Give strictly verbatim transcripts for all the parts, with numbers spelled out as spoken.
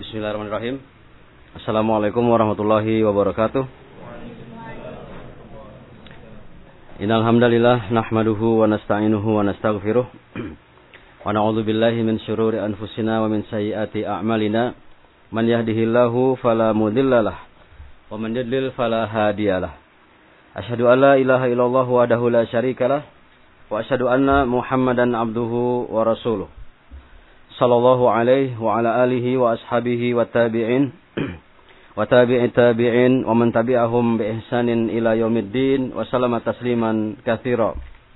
Bismillahirrahmanirrahim. Assalamualaikum warahmatullahi wabarakatuh. Innal hamdalillah nahmaduhu wa nasta'inuhu wa nastaghfiruh. Wa na'udzu billahi min syururi anfusina wa min sayyiati a'malina. Man yahdihillahu fala mudhillalah wa man yudlil fala hadiyalah. Asyhadu an la ilaha illallah wahdahu la syarikalah wa asyhadu anna Muhammadan abduhu wa rasuluh. Sallallahu alaihi wa ala alihi wa ashabihi wa tabi'in wa tabi'i tabi'in wa man tabi'ahum bi ihsanin ila yaumiddin wa sallama tasliman katsira.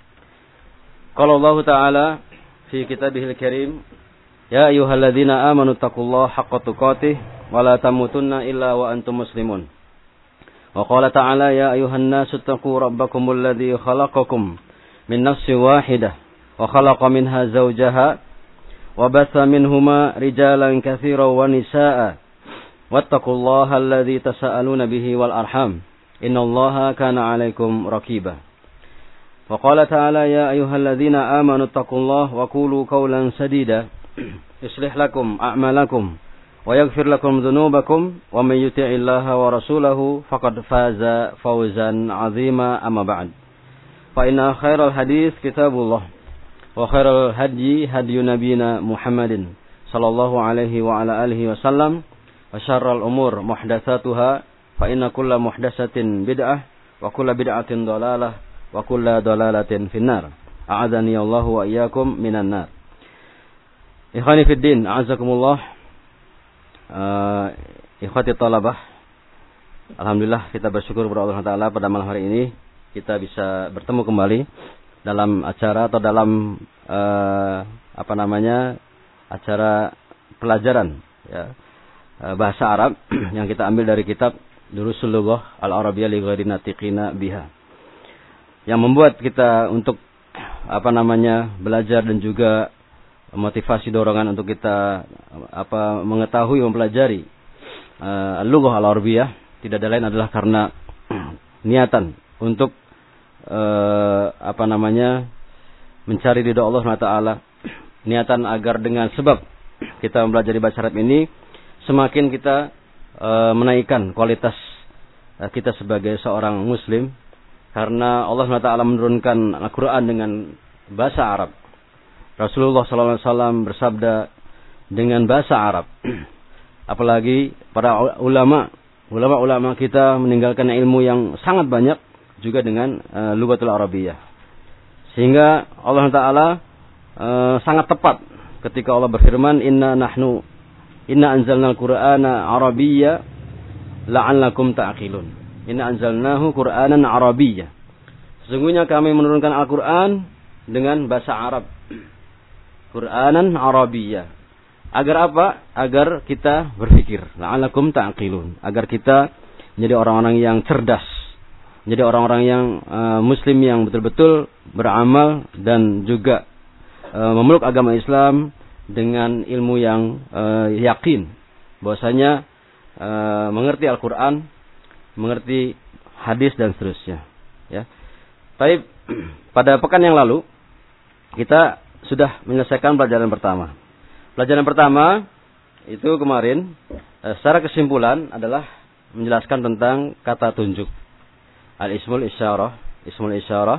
Qala Allah Ta'ala fi kitabihil karim, ya ayyuhalladzina amanu taqullaha haqqa tuqatih wa la tamutunna illa wa antum muslimun. Wa qala ta'ala, ya ayyuhan nasu taqu rabbakumul ladzi khalaqakum min nafsin wahidah wa khalaqa minha zawjaha وبث منهما رجالا كثيرا ونساء واتقوا الله الذي تساءلون به والأرحام إن الله كان عليكم رقيبا وقال تعالى يا أيها الذين آمنوا اتقوا الله وقولوا قولا سديدا يصلح لكم أعمالكم ويغفر لكم ذنوبكم ومن يطع الله ورسوله فقد فاز فوزا عظيما أما بعد فإن خير الحديث كتاب الله wa khairal hadyi hadyu nabiyina Muhammadin sallallahu alaihi wa ala alihi wasallam wa syarral umur muhdatsatuha fa inna kulla muhdatsatin bid'ah wa kulla bid'atin dhalalah wa kulla dhalalatin finnar. A'adzani Allahu wa iyyakum minan nar. Ikhwani fid din, a'azzakumullah. Uh, ikhwati talabah. Alhamdulillah kita bersyukur kepada Allah Taala pada malam hari ini kita bisa bertemu kembali dalam acara atau dalam uh, apa namanya acara pelajaran ya, uh, bahasa Arab yang kita ambil dari kitab Durusul Lughah Al-Arabiyyah li ghairi natiqina biha, yang membuat kita untuk apa namanya belajar dan juga motivasi dorongan untuk kita apa mengetahui mempelajari uh, Lughah Al-Arabiyyah tidak ada lain adalah karena niatan untuk Uh, apa namanya mencari ridha Allah subhanahu wa taala, niatan agar dengan sebab kita mempelajari bahasa Arab ini semakin kita uh, menaikkan kualitas uh, kita sebagai seorang muslim, karena Allah subhanahu wa taala menurunkan Al-Qur'an dengan bahasa Arab. Rasulullah sallallahu alaihi wasallam bersabda dengan bahasa Arab. Apalagi para ulama ulama-ulama kita meninggalkan ilmu yang sangat banyak juga dengan uh, Lughatul Arabiyyah. Sehingga Allah Ta'ala uh, sangat tepat ketika Allah berfirman, Inna nahnu Inna anzalnal Qur'ana Arabiyya la'allakum ta'qilun. Inna anzalnahu Qur'anan Arabiyya. Sesungguhnya kami menurunkan Al-Qur'an dengan bahasa Arab. Qur'anan Arabiyya. Agar apa? Agar kita berpikir. La'allakum ta'qilun. Agar kita menjadi orang-orang yang cerdas. Jadi orang-orang yang uh, muslim yang betul-betul beramal dan juga uh, memeluk agama Islam dengan ilmu yang uh, yakin bahwasanya uh, mengerti Al-Qur'an, mengerti hadis dan seterusnya, ya. Tapi pada pekan yang lalu kita sudah menyelesaikan pelajaran pertama. Pelajaran pertama itu kemarin uh, secara kesimpulan adalah menjelaskan tentang kata tunjuk. Al-ismul isyarah, ismul isyarah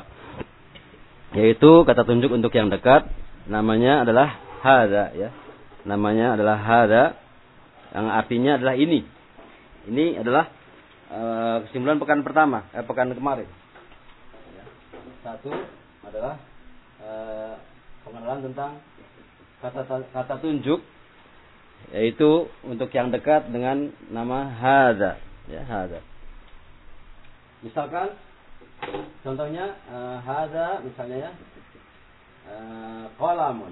yaitu kata tunjuk untuk yang dekat, namanya adalah hadza ya. Namanya adalah hadza yang artinya adalah ini. Ini adalah uh, kesimpulan pekan pertama, eh, pekan kemarin. Ya. Satu adalah uh, pengenalan tentang kata kata tunjuk yaitu untuk yang dekat dengan nama hadza ya, hadza. Misalkan contohnya uh, hadza misalnya ya uh, qalamun.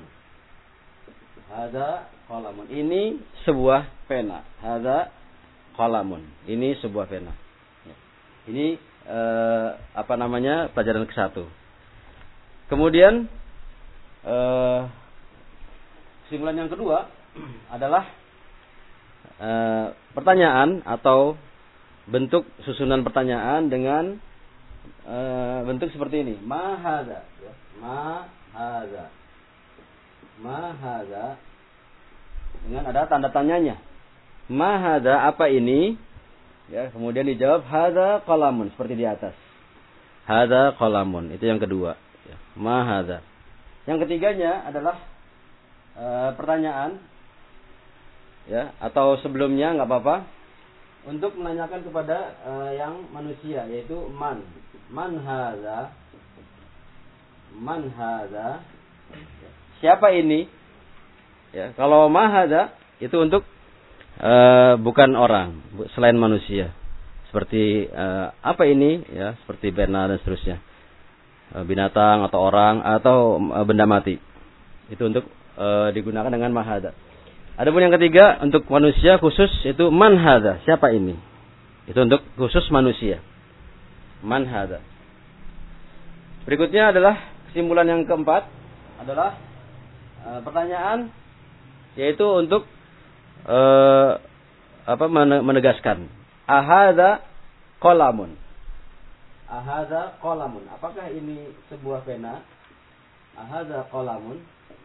Hadza qalamun. Ini sebuah pena. Hadza qalamun. Ini sebuah pena. Ya. Ini uh, apa namanya pelajaran ke satu. Kemudian uh, kesimpulan yang kedua adalah uh, pertanyaan atau bentuk susunan pertanyaan dengan e, bentuk seperti ini. Ma hadza, ya. Ma hadza. Ma hadza dengan ada tanda tanyanya. ma hadza, apa ini? Ya, kemudian dijawab hadza qalamun, seperti di atas. Hadza qalamun, itu yang kedua. Ya, ma hadza. Yang ketiganya adalah e, pertanyaan, ya, atau sebelumnya nggak apa-apa, untuk menanyakan kepada e, yang manusia, yaitu man. Man hadza, man hadza, siapa ini? Ya, kalau ma hadza itu untuk e, bukan orang, selain manusia. Seperti e, apa ini? Ya, seperti bena dan seterusnya. E, binatang atau orang atau e, benda mati. Itu untuk e, digunakan dengan ma hadza. Adapun yang ketiga untuk manusia khusus itu man hadza, siapa ini? Itu untuk khusus manusia. Man hadza. Berikutnya adalah kesimpulan yang keempat adalah e, pertanyaan, yaitu untuk e, apa menegaskan ahadza qalamun. Ahadza qalamun. Apakah ini sebuah pena? Ahadza qalamun.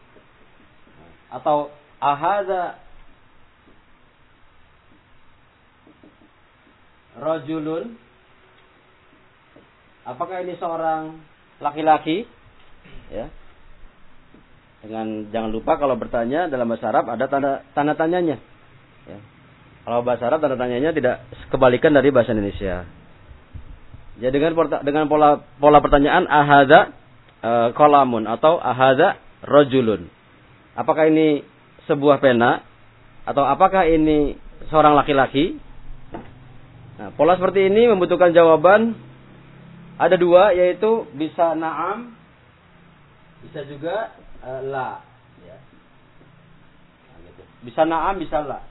Atau ahadza rajulun. Apakah ini seorang laki-laki? Ya. Dengan jangan lupa kalau bertanya dalam bahasa Arab ada tanda tanda tanyanya. Ya. Kalau bahasa Arab tanda tanyanya tidak kebalikan dari bahasa Indonesia. Jadi dengan dengan pola pola pertanyaan ahadza e, qalamun atau ahadza rajulun. Apakah ini sebuah pena atau apakah ini seorang laki-laki? Nah, pola seperti ini membutuhkan jawaban ada dua, yaitu bisa na'am, bisa juga uh, la, ya. Nah, gitu. Bisa na'am, bisa la.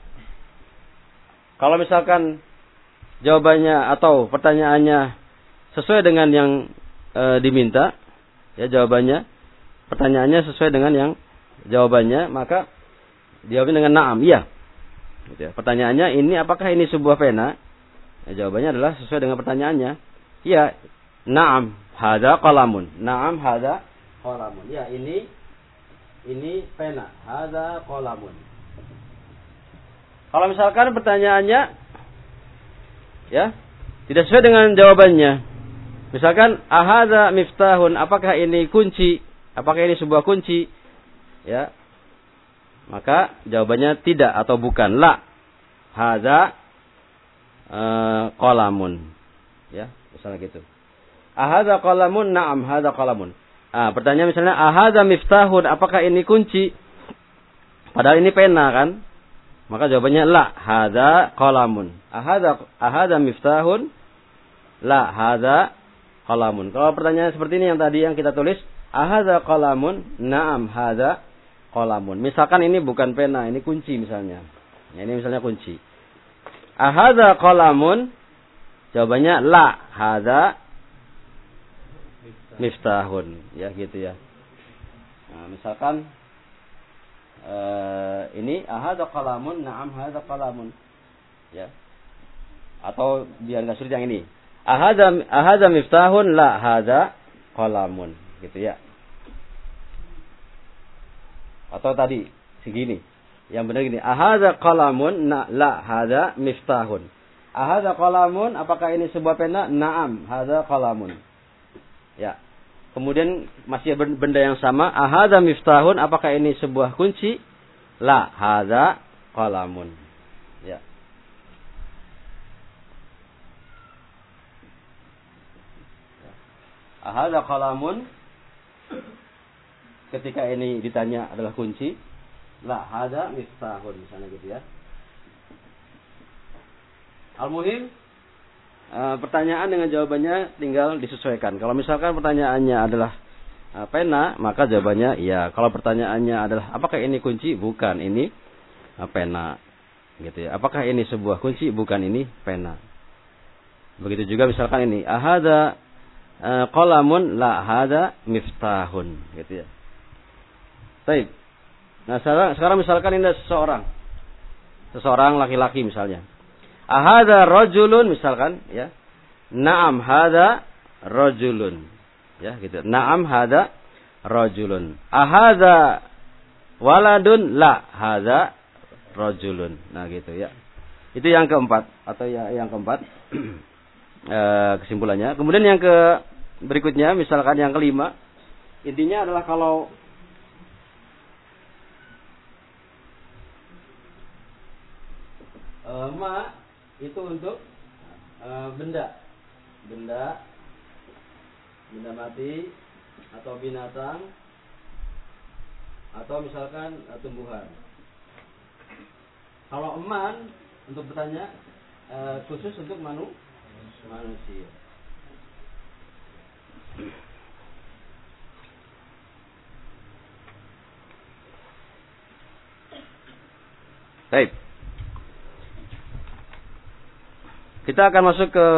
Kalau misalkan jawabannya atau pertanyaannya sesuai dengan yang uh, diminta, ya jawabannya, pertanyaannya sesuai dengan yang jawabannya, maka jawabnya dengan na'am, iya. Gitu ya. Pertanyaannya ini apakah ini sebuah pena? Ya, jawabannya adalah sesuai dengan pertanyaannya. Iya, na'am, hadza qalamun. Na'am, hadza qalamun. Ya, ini ini pena. Hadza qalamun. Kalau misalkan pertanyaannya ya, tidak sesuai dengan jawabannya. Misalkan ahadza miftahun, apakah ini kunci? Apakah ini sebuah kunci? Ya. Maka jawabannya tidak atau bukan, la. Hadza uh, qalamun. Ya, misalnya gitu. Ahadza qalamun, na'am, hadza qalamun. Ah, pertanyaan misalnya ahadza miftahun, apakah ini kunci? Padahal ini pena kan? Maka jawabannya la, hadza qalamun. Ahadza ahadza miftahun, la, hadza qalamun. Kalau pertanyaan seperti ini yang tadi yang kita tulis, ahadza qalamun, na'am, hadza qalamun. Misalkan ini bukan pena, ini kunci misalnya. Ya, ini misalnya kunci. Ahadza qalamun, jawabannya la, hadza miftahun. Ya gitu ya. Nah, misalkan uh, ini ahadza qalamun, na'am, hadza qalamun. Ya. Atau biar enggak sulit yang ini. Ahadza ahadza miftahun, la, hadza qalamun. Gitu ya. Atau tadi segini. Yang benar gini, ahadza qalamun, na, la, hadza miftahun. Ahadza qalamun, apakah ini sebuah pena? Na'am, hadza qalamun. Ya. Kemudian masih benda yang sama, ahadza miftahun, apakah ini sebuah kunci? La, hadza qalamun. Ya. Ahadza qalamun, ketika ini ditanya adalah kunci, la, hadza miftahun, misalnya gitu ya. Al-muhim, e, pertanyaan dengan jawabannya tinggal disesuaikan. Kalau misalkan pertanyaannya adalah e, pena, maka jawabannya iya. Kalau pertanyaannya adalah apakah ini kunci? Bukan, ini e, pena. Gitu ya. Apakah ini sebuah kunci? Bukan, ini pena. Begitu juga misalkan ini, ahadza e, qalamun, la, hadza miftahun, gitu ya. Baik. Nah, sekarang, sekarang misalkan ini seseorang. Seseorang laki-laki misalnya. Ahadza rajulun misalkan ya. Na'am hadza rajulun. Ya, gitu. Na'am hadza rajulun. Ahadza waladun, la, hadza rajulun. Nah, gitu ya. Itu yang keempat atau ya, yang keempat e, kesimpulannya. Kemudian yang ke berikutnya, misalkan yang kelima, intinya adalah kalau e, ma itu untuk e, benda, benda, benda mati atau binatang atau misalkan e, tumbuhan. Kalau eman untuk bertanya uh, khusus untuk manu, manusia. Baik. Kita akan masuk ke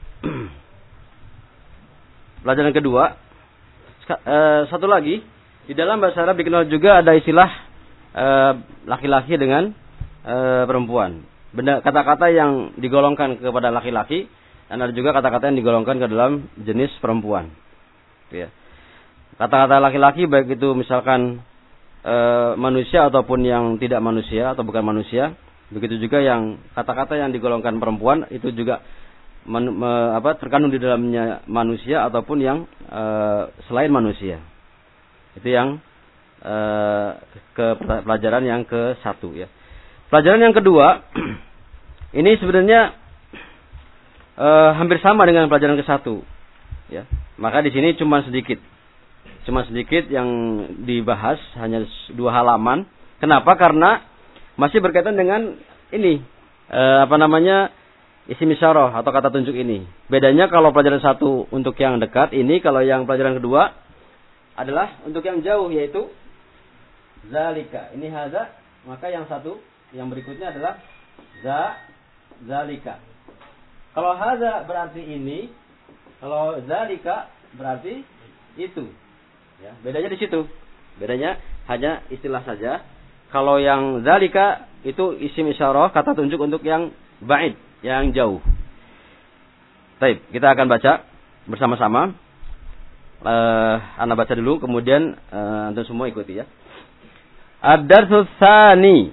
pelajaran kedua. Satu lagi, di dalam bahasa Arab dikenal juga ada istilah uh, laki-laki dengan uh, perempuan. Benda kata-kata yang digolongkan kepada laki-laki dan ada juga kata-kata yang digolongkan ke dalam jenis perempuan. Ya. Kata-kata laki-laki baik itu misalkan e, manusia ataupun yang tidak manusia atau bukan manusia, begitu juga yang kata-kata yang digolongkan perempuan itu juga men, me, apa, terkandung di dalamnya manusia ataupun yang e, selain manusia. Itu yang e, ke pelajaran yang ke satu ya. Pelajaran yang kedua, ini sebenarnya e, hampir sama dengan pelajaran ke satu, ya. Maka di sini cuma sedikit, cuma sedikit yang dibahas, hanya dua halaman. Kenapa? Karena masih berkaitan dengan ini, e, apa namanya, isim isyarah atau kata tunjuk ini. Bedanya kalau pelajaran satu untuk yang dekat, ini kalau yang pelajaran kedua adalah untuk yang jauh, yaitu zalika. Ini hadza, maka yang satu. Yang berikutnya adalah za, zalika. Kalau hadza berarti ini, kalau zalika berarti itu. Ya, bedanya di situ. Bedanya hanya istilah saja. Kalau yang zalika itu isim isyarah, kata tunjuk untuk yang ba'id, yang jauh. Baik, kita akan baca bersama-sama. Uh, Anda baca dulu, kemudian uh, antum semua ikuti ya. Ad-darsus tsani.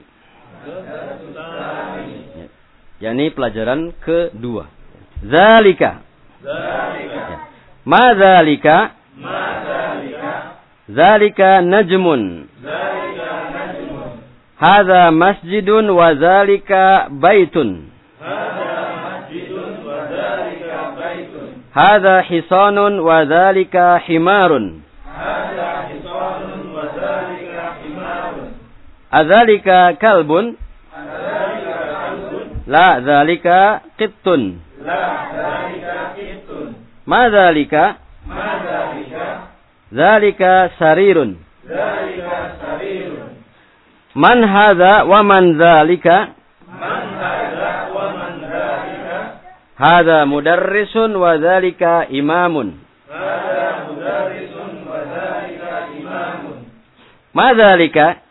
Ya, ini pelajaran kedua. Zalika. Zalika. Ya. Ma zalika? Ma zalika? Zalika najmun. Zalika najmun. Hadza masjidun wa zalika baitun. Hadza masjidun wa zalika baitun. Hadza hisanun wa zalika himarun. Hadza hisanun wa zalika himarun. Adzalika kalbun? Adzalika kalbun. La dzalika qittun. La dzalika qittun. Ma dzalika? Ma dzalika? Dzalika sarirun. Dzalika sarirun. Man hadza wa man dzalika? Man hadza wa man dzalika? Hadza mudarrisun wa dzalika imamun. Hadza mudarrisun wa dzalika imamun. Ma dzalika?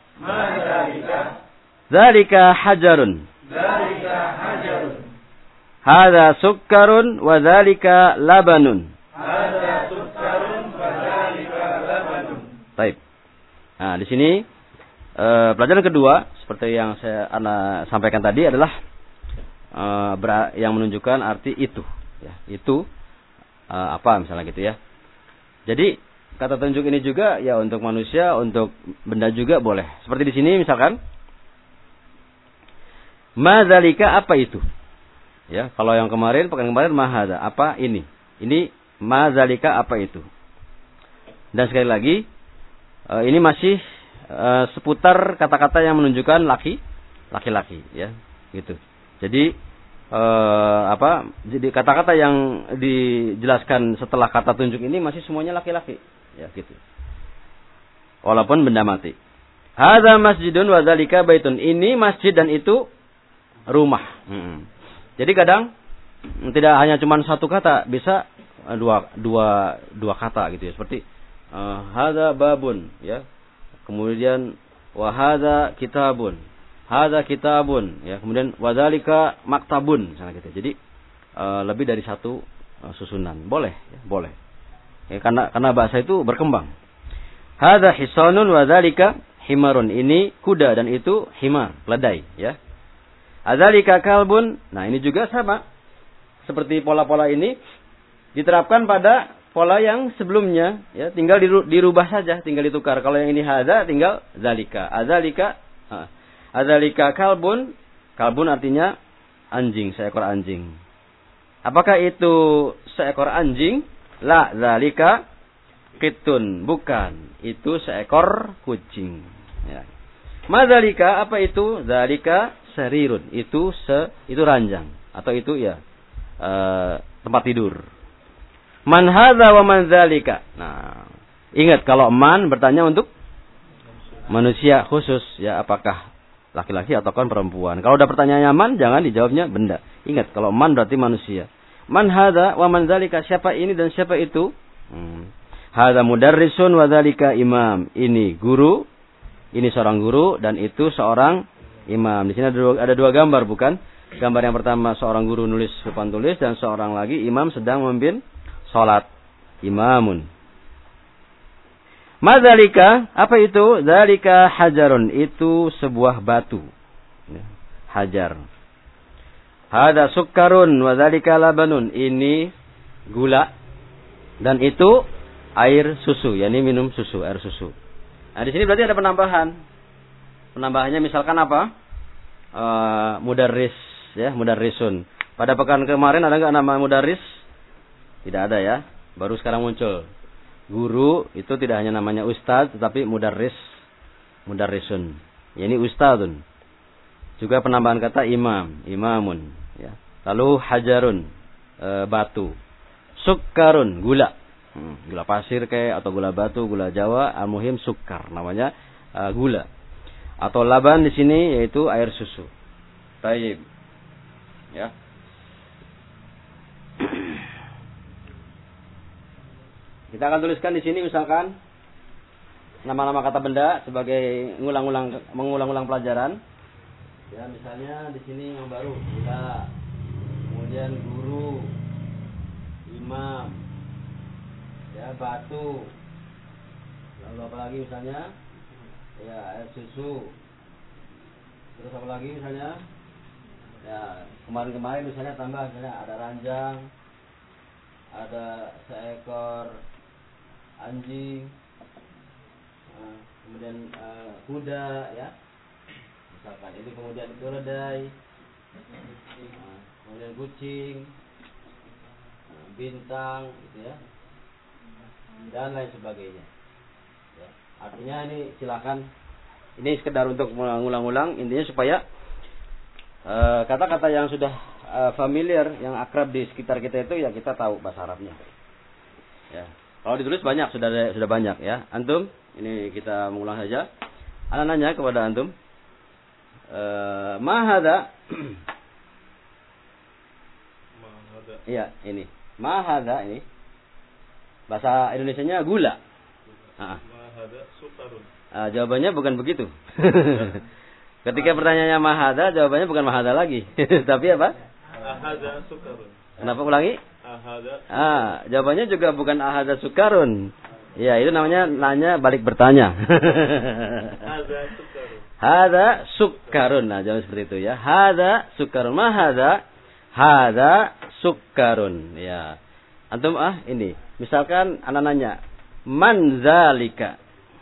Dzalika hajarun. Dzalika hajarun. Hadza sukkarun wa dzalika labanun. Hadza sukkarun wa dzalika labanun. Baik. Nah, di sini eh, pelajaran kedua seperti yang saya ana sampaikan tadi adalah eh, ber, yang menunjukkan arti itu, ya. Itu eh, apa misalnya gitu ya. Jadi kata tunjuk ini juga ya untuk manusia, untuk benda juga boleh. Seperti di sini misalkan ma dzalika, apa itu? Ya, kalau yang kemarin, pekan kemarin ma hadza, apa ini? Ini ma dzalika, apa itu? Dan sekali lagi, ini masih seputar kata-kata yang menunjukkan laki, laki-laki, ya, gitu. Jadi apa? Jadi kata-kata yang dijelaskan setelah kata tunjuk ini masih semuanya laki-laki, ya, gitu. Walaupun benda mati. Hadza masjidun wa dzalika baitun. Ini masjid dan itu rumah. Hmm. Jadi kadang tidak hanya cuma satu kata, bisa dua dua dua kata gitu ya. Seperti uh, hadza babun, ya. Kemudian wa hadza kitabun. Hadza kitabun, ya. Kemudian wa dzalika maktabun, misalnya gitu. Jadi uh, lebih dari satu uh, susunan. Boleh, ya, boleh. Ya, karena karena bahasa itu berkembang. Hadza hisanun wa dzalika himarun. Ini kuda dan itu himar, keledai, ya. Adzalika kalbun. Nah, ini juga sama. Seperti pola-pola ini diterapkan pada pola yang sebelumnya, ya, tinggal dirubah saja, tinggal ditukar. Kalau yang ini hadza tinggal zalika. Adzalika uh, adzalika kalbun. Kalbun artinya anjing, seekor anjing. Apakah itu seekor anjing? La zalika qitun. Bukan, itu seekor kucing. Ya. Madzalika, apa itu? Zalika sarirun. Itu se itu ranjang atau itu ya uh, tempat tidur. Man hadza wa man dzalika. Nah, ingat kalau man bertanya untuk manusia khusus, ya, apakah laki-laki ataukah perempuan. Kalau udah pertanyaannya man, jangan dijawabnya benda. Ingat kalau man berarti manusia. Man hadza wa man dzalika, siapa ini dan siapa itu? Hmm. Hadza mudarrisun wa dzalika imam. Ini guru, ini seorang guru dan itu seorang imam. Di sini ada dua, ada dua gambar, bukan? Gambar yang pertama seorang guru nulis papan tulis dan seorang lagi imam sedang memimpin salat. Imamun. Madzalika, apa itu? Dzalika hajarun, itu sebuah batu. Hajar. Hada sukkarun wa dzalika labanun, ini gula dan itu air susu, yakni minum susu, air susu. Nah, di sini berarti ada penambahan. Penambahannya misalkan apa? Uh, mudarris, ya, mudarrisun. Pada pekan kemarin ada enggak nama mudarris? Tidak ada, ya. Baru sekarang muncul. Guru itu tidak hanya namanya ustaz, tetapi mudarris, mudarrisun. Ya, ini ustadzun. Juga penambahan kata imam, imamun. Ya. Lalu hajarun, e, batu. Sukkarun, gula. Hmm, gula pasir kayak atau gula batu, gula Jawa, al-muhim sukkar, namanya e, gula. Atau laban di sini yaitu air susu. Tayyib. Ya. Kita akan tuliskan di sini misalkan nama-nama kata benda sebagai mengulang-ulang mengulang-ulang pelajaran. Ya, misalnya di sini yang baru gula, kemudian guru, imam, ya, batu. Lalu apa lagi misalnya? Ya, air susu. Terus apa lagi misalnya? Ya, kemarin-kemarin misalnya tambah misalnya ada ranjang, ada seekor anjing, uh, kemudian uh, kuda, ya, misalkan ini, kemudian keledai, uh, kemudian kucing, uh, bintang, gitu ya, dan lain sebagainya. Ya. Artinya ini silakan, ini sekedar untuk mengulang-ulang, intinya supaya uh, kata-kata yang sudah uh, familiar, yang akrab di sekitar kita itu ya kita tahu bahasa Arabnya. Ya. Kalau ditulis banyak, sudah ada, sudah banyak, ya. Antum, ini kita mengulang saja. Ana nanya kepada antum, e, ma hadza? Ma hadza. Iya, ini. Ma hadza ini. Bahasa Indonesianya gula. Heeh. Ma hadza sukkarun. Ah, jawabannya bukan begitu. Ketika pertanyaannya ma hadza, jawabannya bukan ma hadza lagi. Tapi apa? Hadza sukkarun. Kenapa ulangi? Ahada. Ah, jawabannya juga bukan ahada sukarun. Ya, itu namanya nanya balik bertanya. Hada sukarun. Hada sukarun. Nah, jangan seperti itu, ya. Hada sukarun. Ma hada? Hada sukarun. Ya. Antum ah ini. Misalkan anak nanya, man zalika?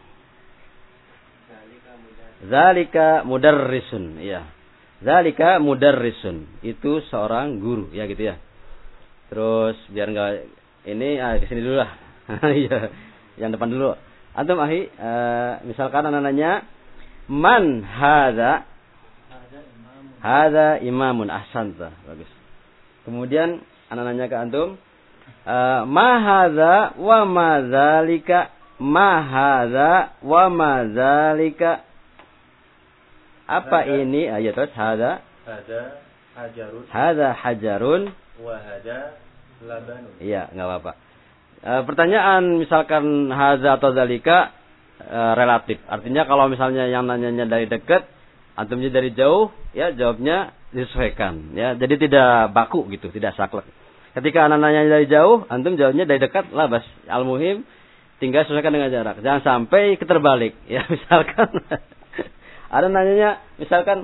Zalika mudarrisun. Ya. Zalika mudarrisun. Itu seorang guru, ya gitu ya. Terus biar enggak ini ah, kesini dulu lah. Iya, yang depan dulu. Antum ahi, uh, misalkan anak nanya, man hadza? Hadza imamun, ahsanta. Bagus. Kemudian anak nanya ke antum, uh, ma hadza wa ma dzalika? Ma hadza wa ma dzalika? Apa hada, ini? Ah, ya, terus hadza. Hadza hajarun. Hadza hajarun. Wa hadza labanun. Iya, enggak apa-apa. E, pertanyaan misalkan hadza atau zalika e, relatif. Artinya kalau misalnya yang nanyanya dari dekat, antumnya dari jauh, ya jawabnya disesuaikan, ya. Jadi tidak baku gitu, tidak saklek. Ketika anak nanya dari jauh, antum jawabnya dari dekat, labas. Al-muhim tinggal sesuaikan dengan jarak. Jangan sampai keterbalik, ya. Misalkan ada nanyanya misalkan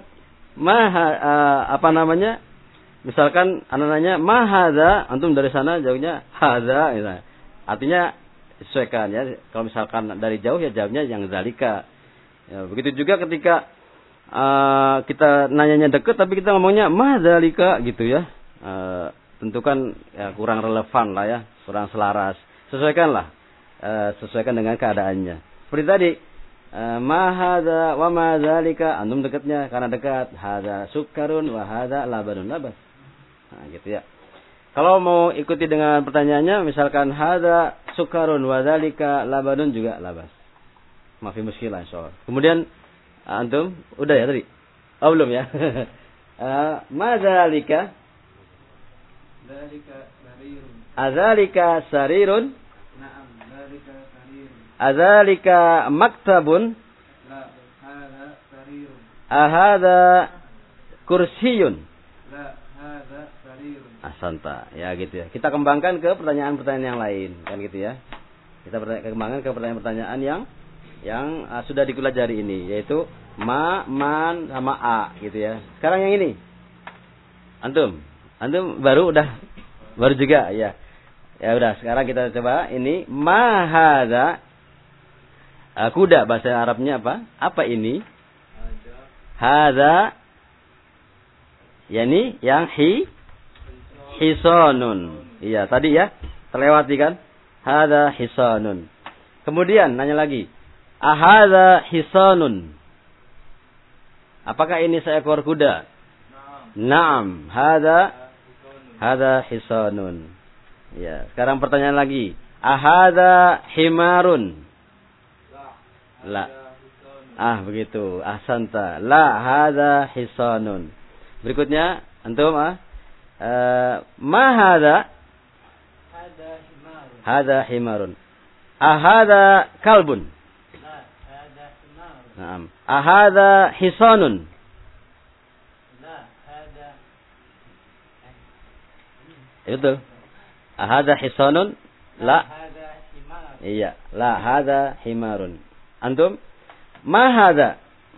Maha uh, apa namanya? Misalkan anak nanya mahadza, antum dari sana jauhnya hadza gitu. Artinya sesuaikan ya. Kalau misalkan dari jauh ya jawabnya yang zalika. Ya, begitu juga ketika uh, kita nanyanya deket tapi kita ngomongnya mahdzalika gitu ya. Uh, tentu kan ya, kurang relevan lah ya, kurang selaras. Sesuaikanlah, uh, sesuaikan dengan keadaannya. Seperti tadi, uh, ma hadza wa ma dzalika, antum dekatnya karena dekat, hadza sukkarun wa hadza labanun labas. Nah, gitu ya. Kalau mau ikuti dengan pertanyaannya, misalkan hadza sukkarun wa dzalika labanun juga labas. Mafi muskilah insyaallah. Kemudian antum udah ya tadi? Oh belum ya? uh, ma dzalika Dzalika sarirun. Adzalika sarirun? Na'am, dzalika sarirun. Adzalika maktabun? La, hadza sarirun. Ahadza kursiyun? La, hadza sarirun. Ahsanta, ya gitu ya. Kita kembangkan ke pertanyaan-pertanyaan yang lain, kan gitu ya. Kita kembangkan ke pertanyaan-pertanyaan yang yang uh, sudah dipelajari ini, yaitu ma, man, sama a gitu ya. Sekarang yang ini. Antum Antum baru udah baru juga ya. Ya udah, sekarang kita coba ini ma hadza. Uh, kuda bahasa Arabnya apa? Apa ini? Hadza. Yani yang hi hisanun. Iya, tadi ya. Terlewati kan? Hadza hisanun. Kemudian nanya lagi. Ahadza hisanun. Apakah ini seekor kuda? Naam, hadza Hada hisanun. Ya, sekarang pertanyaan lagi. Ahada himarun? La. Ah, begitu. Ahsanta. La hada hisanun. Berikutnya, antum ah. Uh, ma hada? Hada himarun. Hada himarun. Ahada kalbun? La, hada himarun. Naam. Ahada hisanun? Betul. Ahadza hisanun? La. Iya, la hadza himarun. Antum? Ma hadza?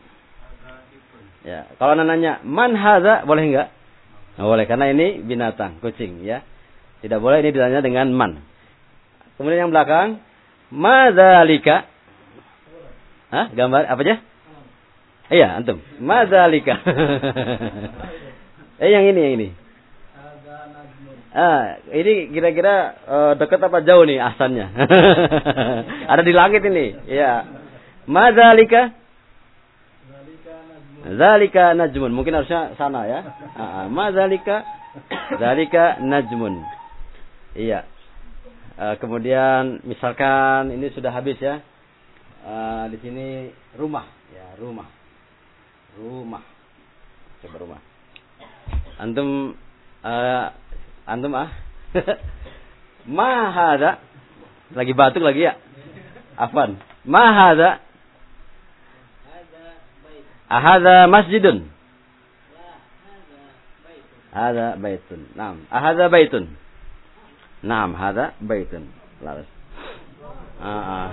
Ya, kalau nanya man hadza boleh enggak? Nah, boleh karena ini binatang, kucing ya. Tidak boleh ini ditanya dengan man. Kemudian yang belakang, ma dzalika? Hah? Gambar apa aja? Iya, antum. Ma dzalika? eh yang ini, yang ini. Ah, ini kira-kira uh, dekat apa jauh nih asannya? Ada di langit ini. Ya. Madzalika? Zalika najmun. Mungkin harusnya sana ya. Ah, madzalika? Zalika najmun. Iya. Uh, kemudian misalkan ini sudah habis ya. Uh, di sini rumah, ya, rumah. Rumah. Coba rumah. Antum uh, Antum ah. Ma hadza? Lagi batuk lagi ya? Afwan. Ma hadza? Ahadza masjidun? Hadza baitun. Naam. Ahadza baitun? Naam, hadza baitun. Laras. Ah.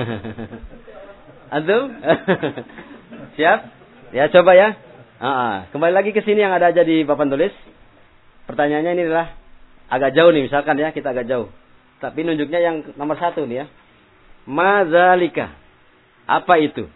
Antum? Siap? Ya coba ya. Ah, kembali lagi ke sini yang ada aja di papan tulis. Pertanyaannya ini adalah agak jauh nih, misalkan ya, kita agak jauh. Tapi nunjuknya yang nomor satu nih ya. Madzalika. Apa itu?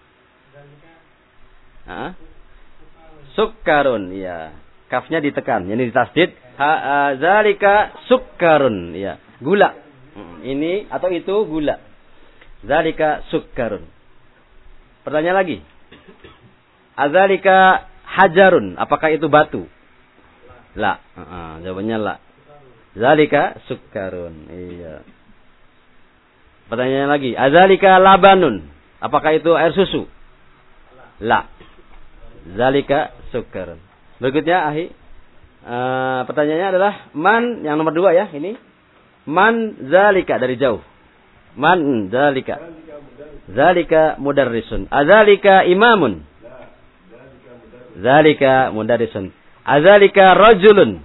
Hah? Sukkarun, ya. Kafnya ditekan, ini ditasdid. Ha, zalika sukkarun, ya. Gula. Ini atau itu gula. Zalika sukkarun. Pertanyaan lagi. Azalika hajarun. Apakah itu batu? La. Uh, jawabannya la. Zalika sukkarun. Iya. Pertanyaan lagi. Azalika labanun. Apakah itu air susu? La. Zalika sukkarun. Berikutnya ahi. Uh, pertanyaannya adalah man, yang nomor dua ya ini. Man zalika dari jauh. Man zalika. Zalika mudarrisun. Azalika imamun. Zalika mudarrisun. Azalika rajulun.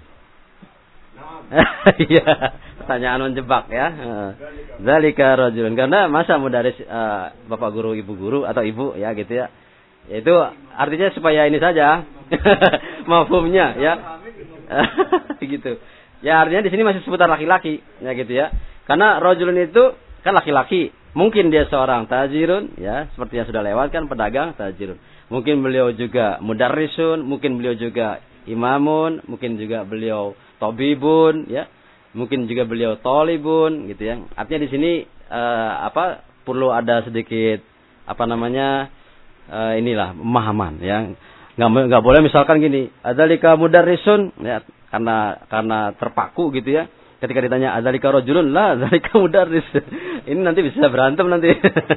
Iya, pertanyaan menjebak ya. Zalika rajulun, karena masa mudaris uh, bapak guru, ibu guru atau ibu ya gitu ya. Itu artinya supaya ini saja. Mafhumnya ya. Gitu. Ya artinya di sini masih seputar laki-laki, ya gitu ya. Karena rajulun itu kan laki-laki. Mungkin dia seorang tajirun, ya, seperti yang sudah lewat kan pedagang tajirun. Mungkin beliau juga mudarrisun, mungkin beliau juga imamun, mungkin juga beliau tabibun, ya. Mungkin juga beliau thalibun, gitu ya. Artinya di sini uh, apa perlu ada sedikit apa namanya uh, inilah pemahaman, ya. Nggak nggak boleh misalkan gini, adzalika mudarrisun, ya. Karena karena terpaku gitu ya. Ketika ditanya adzalika rajulun, la adzalika mudarris. Ini nanti bisa berantem nanti.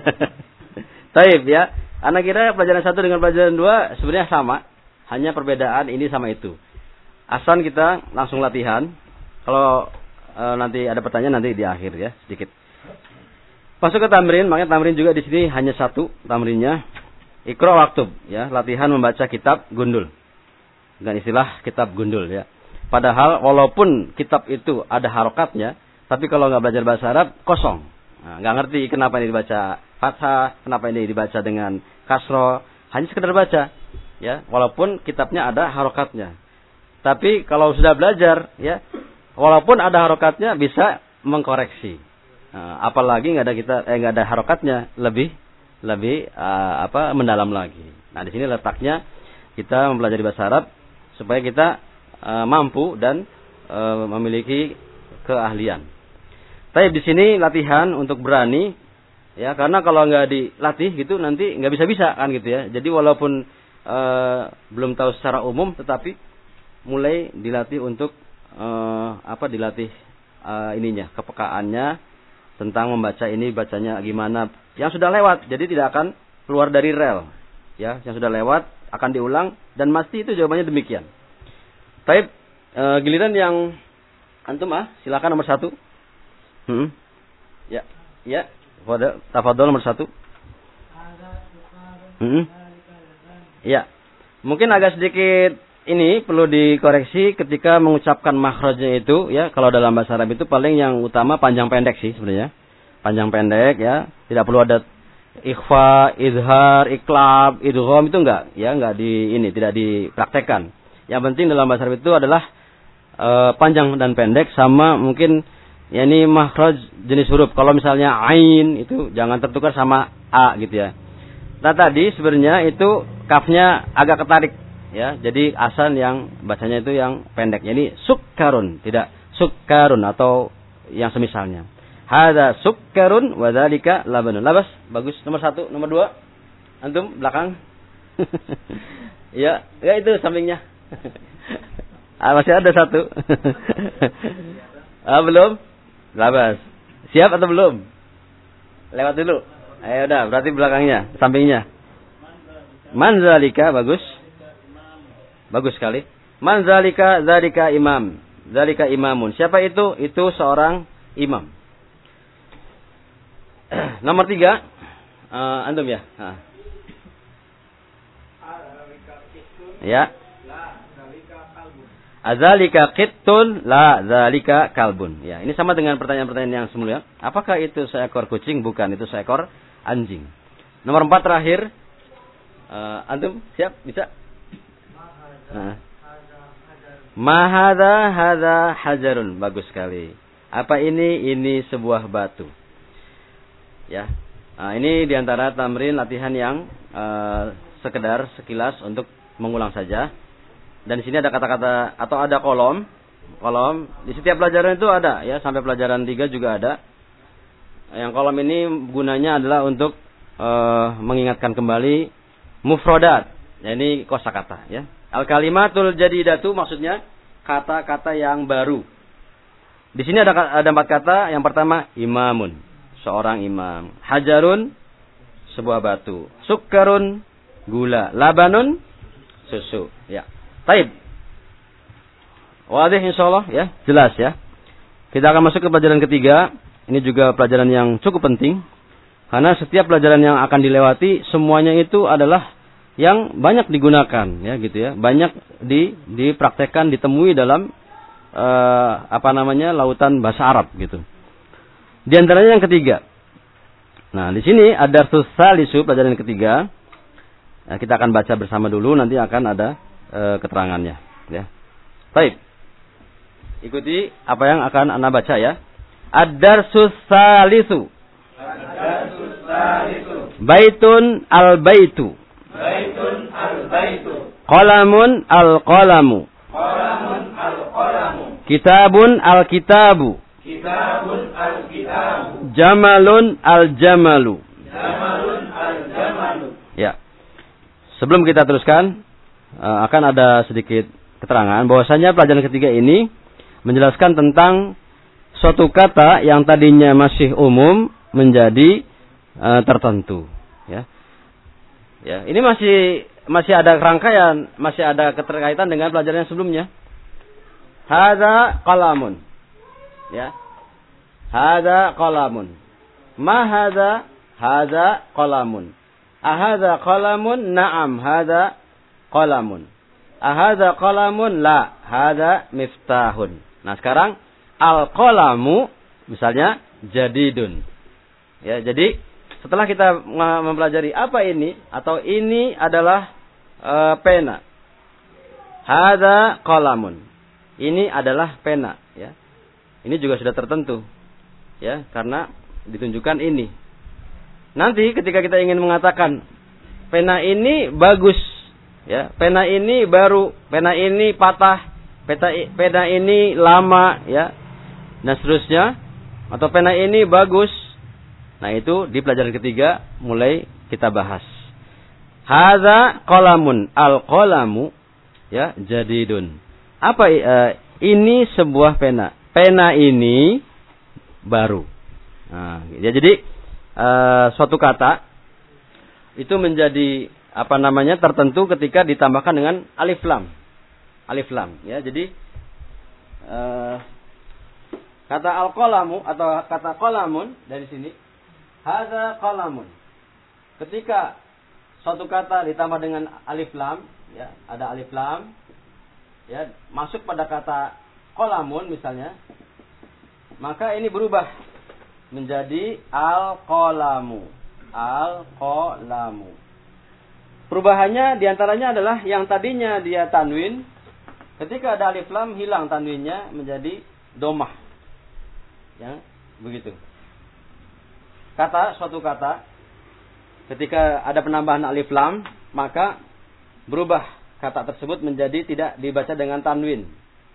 Taib ya. Anak kira pelajaran satu dengan pelajaran dua sebenarnya sama, hanya perbedaan ini sama itu. Asal kita langsung latihan. Kalau e, nanti ada pertanyaan nanti di akhir ya, sedikit. Masuk ke tamrin, makanya tamrin juga di sini hanya satu tamrinnya. Iqra waktub ya, latihan membaca kitab gundul. Dengan istilah kitab gundul ya. Padahal walaupun kitab itu ada harokatnya, tapi kalau nggak belajar bahasa Arab kosong. Nah, nggak ngerti kenapa ini dibaca fathah, kenapa ini dibaca dengan kasro, hanya sekedar baca, ya. Walaupun kitabnya ada harokatnya, tapi kalau sudah belajar, ya, walaupun ada harokatnya bisa mengkoreksi. Nah, apalagi nggak ada kita, eh, nggak ada harokatnya, lebih lebih uh, apa mendalam lagi. Nah di sini letaknya kita mempelajari bahasa Arab supaya kita Uh, mampu dan uh, memiliki keahlian. Tapi di sini latihan untuk berani, ya karena kalau nggak dilatih gitu nanti nggak bisa bisa kan gitu ya. Jadi walaupun uh, belum tahu secara umum, tetapi mulai dilatih untuk uh, apa dilatih uh, ininya kepekaannya tentang membaca ini bacanya gimana. Yang sudah lewat, jadi tidak akan keluar dari rel, ya yang sudah lewat akan diulang dan pasti itu jawabannya demikian. Baik, e, giliran yang antum ah, silakan nomor satu. Hmm. Ya, ya, pada tafadhol nomor satu. Hmm. Ya, mungkin agak sedikit ini perlu dikoreksi ketika mengucapkan makhrajnya itu, ya kalau dalam bahasa Arab itu paling yang utama panjang pendek sih sebenarnya, panjang pendek ya, tidak perlu ada ikhfa, izhar, iklab, idgham itu enggak, ya enggak di ini tidak dipraktekkan. Yang penting dalam bahasa Arab itu adalah e, panjang dan pendek sama mungkin ya ini makhraj jenis huruf. Kalau misalnya ain itu jangan tertukar sama a gitu ya. Nah tadi sebenarnya itu kafnya agak ketarik ya. Jadi asal yang bacanya itu yang pendek. Jadi sukkarun, tidak sukkarun atau yang semisalnya. Hadza sukkarun wa dzalika labanun. Labas, bagus. Nomor satu, nomor dua. Antum belakang. Ya, ya itu sampingnya. Ah, masih ada satu. Ah, belum? Labas. Siap atau belum? Lewat dulu. Ayo udah, berarti belakangnya, sampingnya. Manzalika bagus. Bagus sekali. Manzalika zalika imam. Zalika imamun. Siapa itu? Itu seorang imam. Nomor tiga. Uh, antum ya? Ha. Ya. Azalika qittun la zalika kalbun. Ya, ini sama dengan pertanyaan-pertanyaan yang sebelumnya. Apakah itu seekor kucing? Bukan, itu seekor anjing. Nomor empat terakhir. Uh, antum siap? Bisa? Nah. Mahadha hadha hajarun. Bagus sekali. Apa ini? Ini sebuah batu. Ya. Nah, ini diantara tamrin latihan yang uh, sekedar sekilas untuk mengulang saja. Dan di sini ada kata-kata atau ada kolom, kolom di setiap pelajaran itu ada, ya sampai pelajaran tiga juga ada. Yang kolom ini gunanya adalah untuk uh, mengingatkan kembali mufrodat, ya ini kosakata, ya. Al kalimatul jadidatu maksudnya kata-kata yang baru. Di sini ada ada empat kata. Yang pertama imamun, seorang imam. Hajarun, sebuah batu. Sukkarun, gula. Labanun, susu, ya. Baik. Wadih insyaallah ya, jelas ya. Kita akan masuk ke pelajaran ketiga. Ini juga pelajaran yang cukup penting. Karena setiap pelajaran yang akan dilewati semuanya itu adalah yang banyak digunakan ya gitu ya. Banyak di dipraktekkan, ditemui dalam uh, apa namanya? lautan bahasa Arab gitu. Di antaranya yang ketiga. Nah, di sini ada salisu pelajaran yang ketiga. Nah, kita akan baca bersama dulu, nanti akan ada e, keterangannya. Ya. Baik. Ikuti apa yang akan Anda baca ya. Ad-darsus salisu. Ad-darsus salisu. Baitun al-baitu. Baitun al-baitu. Qalamun al-qalamu. Qalamun al-qalamu. Kitabun al-kitabu. Kitabun al-kitabu. Jamalun al-jamalu. Jamalun al-jamalu. Ya. Sebelum kita teruskan, akan ada sedikit keterangan bahwasanya pelajaran ketiga ini menjelaskan tentang suatu kata yang tadinya masih umum menjadi uh, tertentu. Ya. Ya, ini masih masih ada rangkaian, masih ada keterkaitan dengan pelajaran yang sebelumnya. Hadza qalamun. Ya. Hadza qalamun. Ma hadza? Hadza qalamun. Ahadza qalamun? Na'am, hadza qalamun. Ahadza qalamun? La, hadza miftahun. Nah, sekarang al-qalamu misalnya jadidun. Ya, jadi setelah kita mempelajari apa ini atau ini adalah e, pena. Hadza qalamun. Ini adalah pena, ya. Ini juga sudah tertentu. Ya, karena ditunjukkan ini. Nanti ketika kita ingin mengatakan pena ini bagus, ya, pena ini baru, pena ini patah, peta, pena ini lama, ya, dan seterusnya, atau pena ini bagus. Nah, itu di pelajaran ketiga mulai kita bahas. Hadza qalamun, al-qalamu, ya, jadidun. Apa uh, ini sebuah pena? Pena ini baru. Nah, ya, jadi Uh, suatu kata itu menjadi apa namanya tertentu ketika ditambahkan dengan alif lam, alif lam. Ya, jadi uh, kata al-qalamu atau kata qalamun dari sini, hadza qalamun. Ketika suatu kata ditambah dengan alif lam, ya, ada alif lam, ya, masuk pada kata qalamun misalnya, maka ini berubah menjadi al-qalamu. Al-qalamu. Perubahannya diantaranya adalah yang tadinya dia tanwin, ketika ada alif lam hilang tanwinnya menjadi domah. Ya, begitu. Kata, suatu kata, ketika ada penambahan alif lam, maka berubah kata tersebut menjadi tidak dibaca dengan tanwin.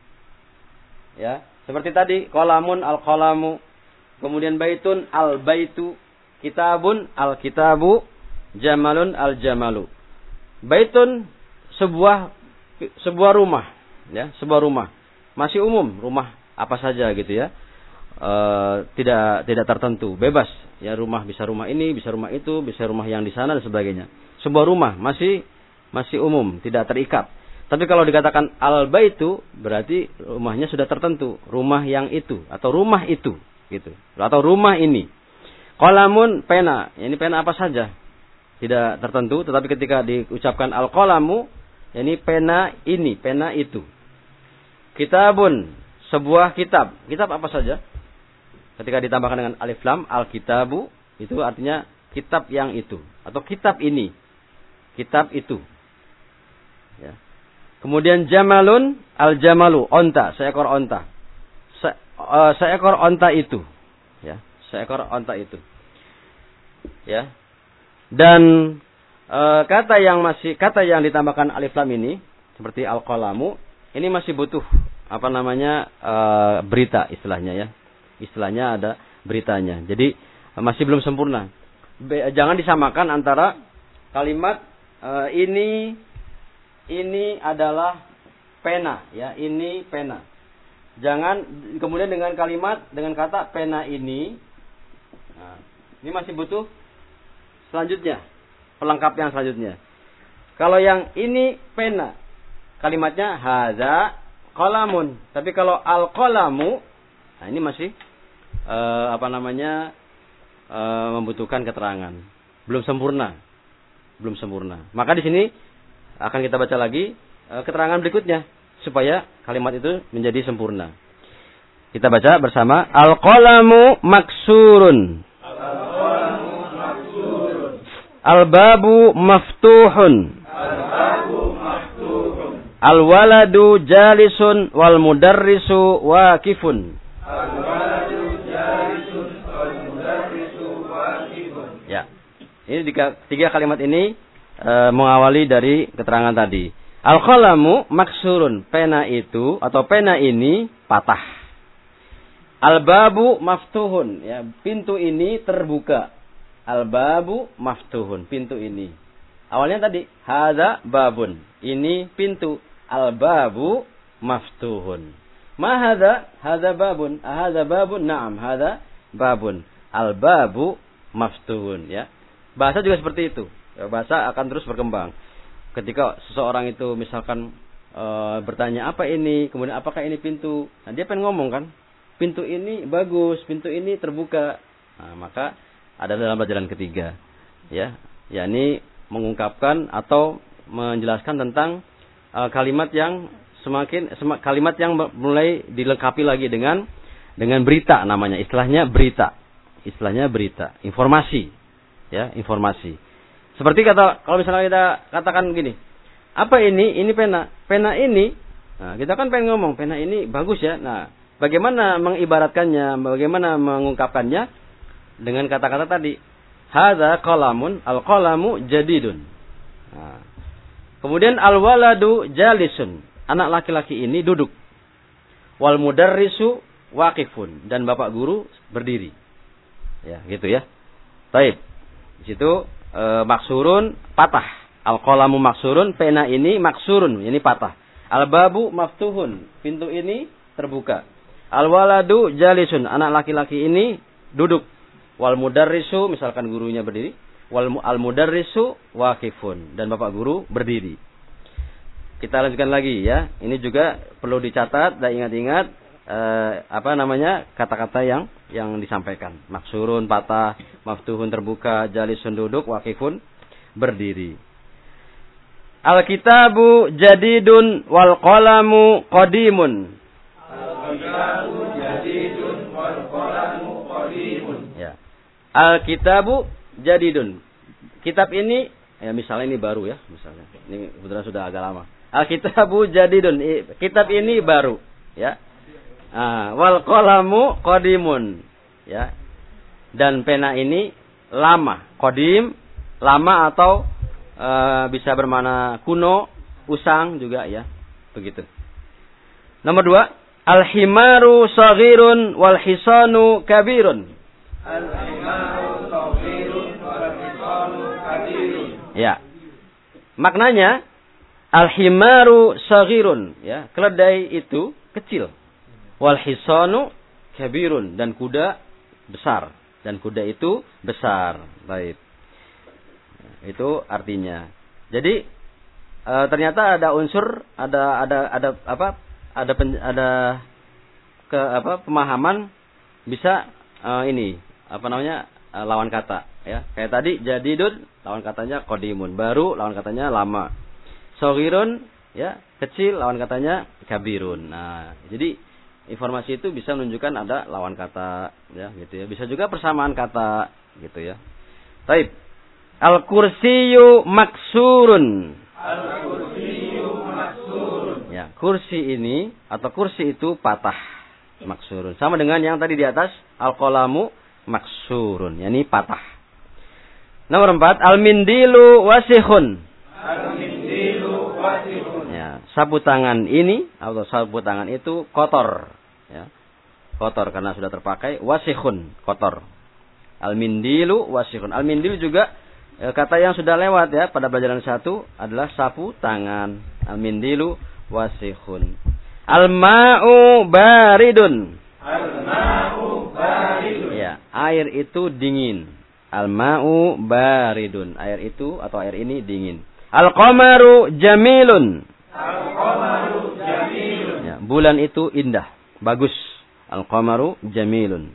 Ya, seperti tadi, qalamun al-qalamu. Kemudian baitun al-baitu, kitabun al-kitabu, jamalun al-jamalu. Baitun sebuah sebuah rumah, ya, sebuah rumah. Masih umum, rumah apa saja gitu ya. E, tidak tidak tertentu, bebas. Ya, rumah bisa rumah ini, bisa rumah itu, bisa rumah yang di sana dan sebagainya. Sebuah rumah masih masih umum, tidak terikat. Tapi kalau dikatakan al-baitu berarti rumahnya sudah tertentu, rumah yang itu atau rumah itu. Gitu. Atau rumah ini. Qalamun pena, ini pena apa saja. Tidak tertentu, tetapi ketika diucapkan al-qalamu, ini pena ini, pena itu. Kitabun, sebuah kitab. Kitab apa saja? Ketika ditambahkan dengan alif lam, al-kitabu, itu artinya kitab yang itu atau kitab ini. Kitab itu. Ya. Kemudian jamalun, al-jamalu, onta, seekor onta. Se, uh, seekor onta itu, ya, seekor onta itu, ya. Dan uh, kata yang masih kata yang ditambahkan alif lam ini, seperti al-qalamu, ini masih butuh apa namanya uh, berita istilahnya, ya. Istilahnya ada beritanya. Jadi uh, masih belum sempurna. Be, jangan disamakan antara kalimat uh, ini ini adalah pena, ya, ini pena. Jangan kemudian dengan kalimat, dengan kata pena ini. Nah, ini masih butuh selanjutnya, pelengkap yang selanjutnya. Kalau yang ini pena, kalimatnya hadza qalamun. Tapi kalau al-qalamu, nah ini masih uh, apa namanya uh, membutuhkan keterangan. Belum sempurna. Belum sempurna. Maka di sini akan kita baca lagi uh, keterangan berikutnya supaya kalimat itu menjadi sempurna. Kita baca bersama. Al-qalamu maksurun. Al-qalamu maksurun. Al-babu maftuhun. Al-babu maftuhun. Al-waladu jalisun wal mudarrisu waqifun. Al-waladu jalisun wal mudarrisu waqifun. Ya. Ini tiga, tiga kalimat ini e, mengawali dari keterangan tadi. Al-qalamu maksurun. Pena itu atau pena ini patah. Al-babu maftuhun. Ya, pintu ini terbuka. Al-babu maftuhun. Pintu ini. Awalnya tadi. Hadza babun. Ini pintu. Al-babu maftuhun. Ma hadza? Hadza babun. Hadza babun? Naam. Hadza babun. Al-babu maftuhun. Ya. Bahasa juga seperti itu. Ya, bahasa akan terus berkembang. Ketika seseorang itu misalkan e, bertanya apa ini, kemudian apakah ini pintu? Nah, dia pengen ngomong kan, pintu ini bagus, pintu ini terbuka. Nah, maka ada dalam pelajaran ketiga, ya, yakni mengungkapkan atau menjelaskan tentang e, kalimat yang semakin sem, kalimat yang mulai dilengkapi lagi dengan dengan berita namanya, istilahnya berita, istilahnya berita, informasi, ya, informasi. Seperti kata, kalau misalnya kita katakan begini, apa ini? Ini pena. Pena ini, nah, kita kan pengen ngomong, pena ini bagus ya. Nah, bagaimana mengibaratkannya, bagaimana mengungkapkannya dengan kata-kata tadi. Hadza qalamun, al-qalamu jadidun. Nah, kemudian al-waladu jalisun. Anak laki-laki ini duduk. Wal mudarrisu waqifun. Dan bapak guru berdiri. Ya, gitu ya. Baik. Di situ E, maksurun patah. Al-qalamu maksurun, pena ini maksurun, ini patah. Al-babu maftuhun, pintu ini terbuka. Al-waladu jalisun, anak laki-laki ini duduk. Wal mudarrisu, misalkan gurunya berdiri. Wal al-mudarrisu waqifun, dan bapak guru berdiri. Kita lanjutkan lagi ya. Ini juga perlu dicatat dan ingat-ingat eh, apa namanya kata-kata yang yang disampaikan. Maksurun patah, maftuhun terbuka, jalisun duduk, waqifun berdiri. Al-kitabu jadidun wal qalamu qadimun. Al-kitabu jadidun wal qalamu qadimun. Ya. Al-kitabu jadidun. Kitab ini ya misalnya ini baru ya, misalnya. Ini kebetulan sudah agak lama. Al-kitabu jadidun. Kitab ini baru, ya. Ah, wal qalamu qadimun, ya. Dan pena ini lama, qadim, lama atau e, bisa bermakna kuno, usang juga ya, begitu. Nomor dua, al-himaru saghirun wal hisanu kabirun. Al-himaru saghirun wal hisanu kabirun. Ya. Maknanya al-himaru saghirun, ya, keledai itu kecil. Wal hisanu kabirun, dan kuda besar, dan kuda itu besar. Baik. Itu artinya. Jadi e, ternyata ada unsur, ada ada ada apa? Ada pen, ada ke apa? Pemahaman bisa e, ini apa namanya? E, lawan kata, ya. Kayak tadi jadidun, lawan katanya qadimun, baru lawan katanya lama. Saghirun, ya, kecil, lawan katanya kabirun. Nah, jadi informasi itu bisa menunjukkan ada lawan kata, ya, gitu ya. Bisa juga persamaan kata, gitu ya. Baik. Al-kursiyu maksurun. Al-kursiyu maksurun. Ya, kursi ini atau kursi itu patah, maksurun. Sama dengan yang tadi di atas, al-qalamu maksurun, yakni patah. Nomor empat, al-mindilu wasihun. Al-mindilu wasihun. Ya, sapu tangan ini atau sapu tangan itu kotor, ya. Kotor karena sudah terpakai, wasihun, kotor. Al-mindilu wasihun. Al-mindilu juga e, kata yang sudah lewat ya pada pelajaran satu adalah sapu tangan. Al-mindilu wasihun. Al-ma'u baridun. Al-ma'u baridun. Ya, air itu dingin. Al-ma'u baridun. Air itu atau air ini dingin. Al-qamaru jamilun. Al-qamaru jamilun. Ya, bulan itu indah, bagus. Al-qamaru jamilun.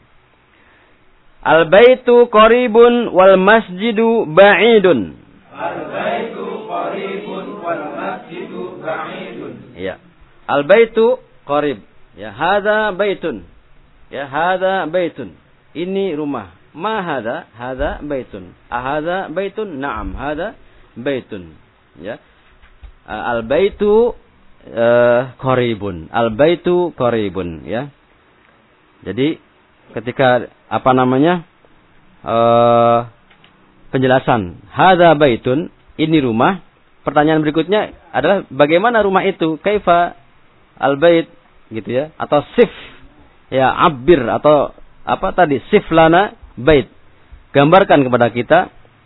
Al-baitu qaribun wal masjidu ba'idun. Al-baitu qaribun wal masjidu ba'idun. Ya. Al-baitu qarib. Ya, hadza baitun. Ya, hadza baitun. Ini rumah. Ma hadza? Hadza baitun. Ahadza baitun? Na'am, hadza baitun. Ya. Al baitu uh, qaribun. Al baitu qaribun, ya. Jadi ketika apa namanya? Uh, penjelasan hadza baitun, ini rumah. Pertanyaan berikutnya adalah bagaimana rumah itu? Kaifa al bait, gitu ya. Atau sif, ya, abir atau apa tadi? Sif lana bait. Gambarkan kepada kita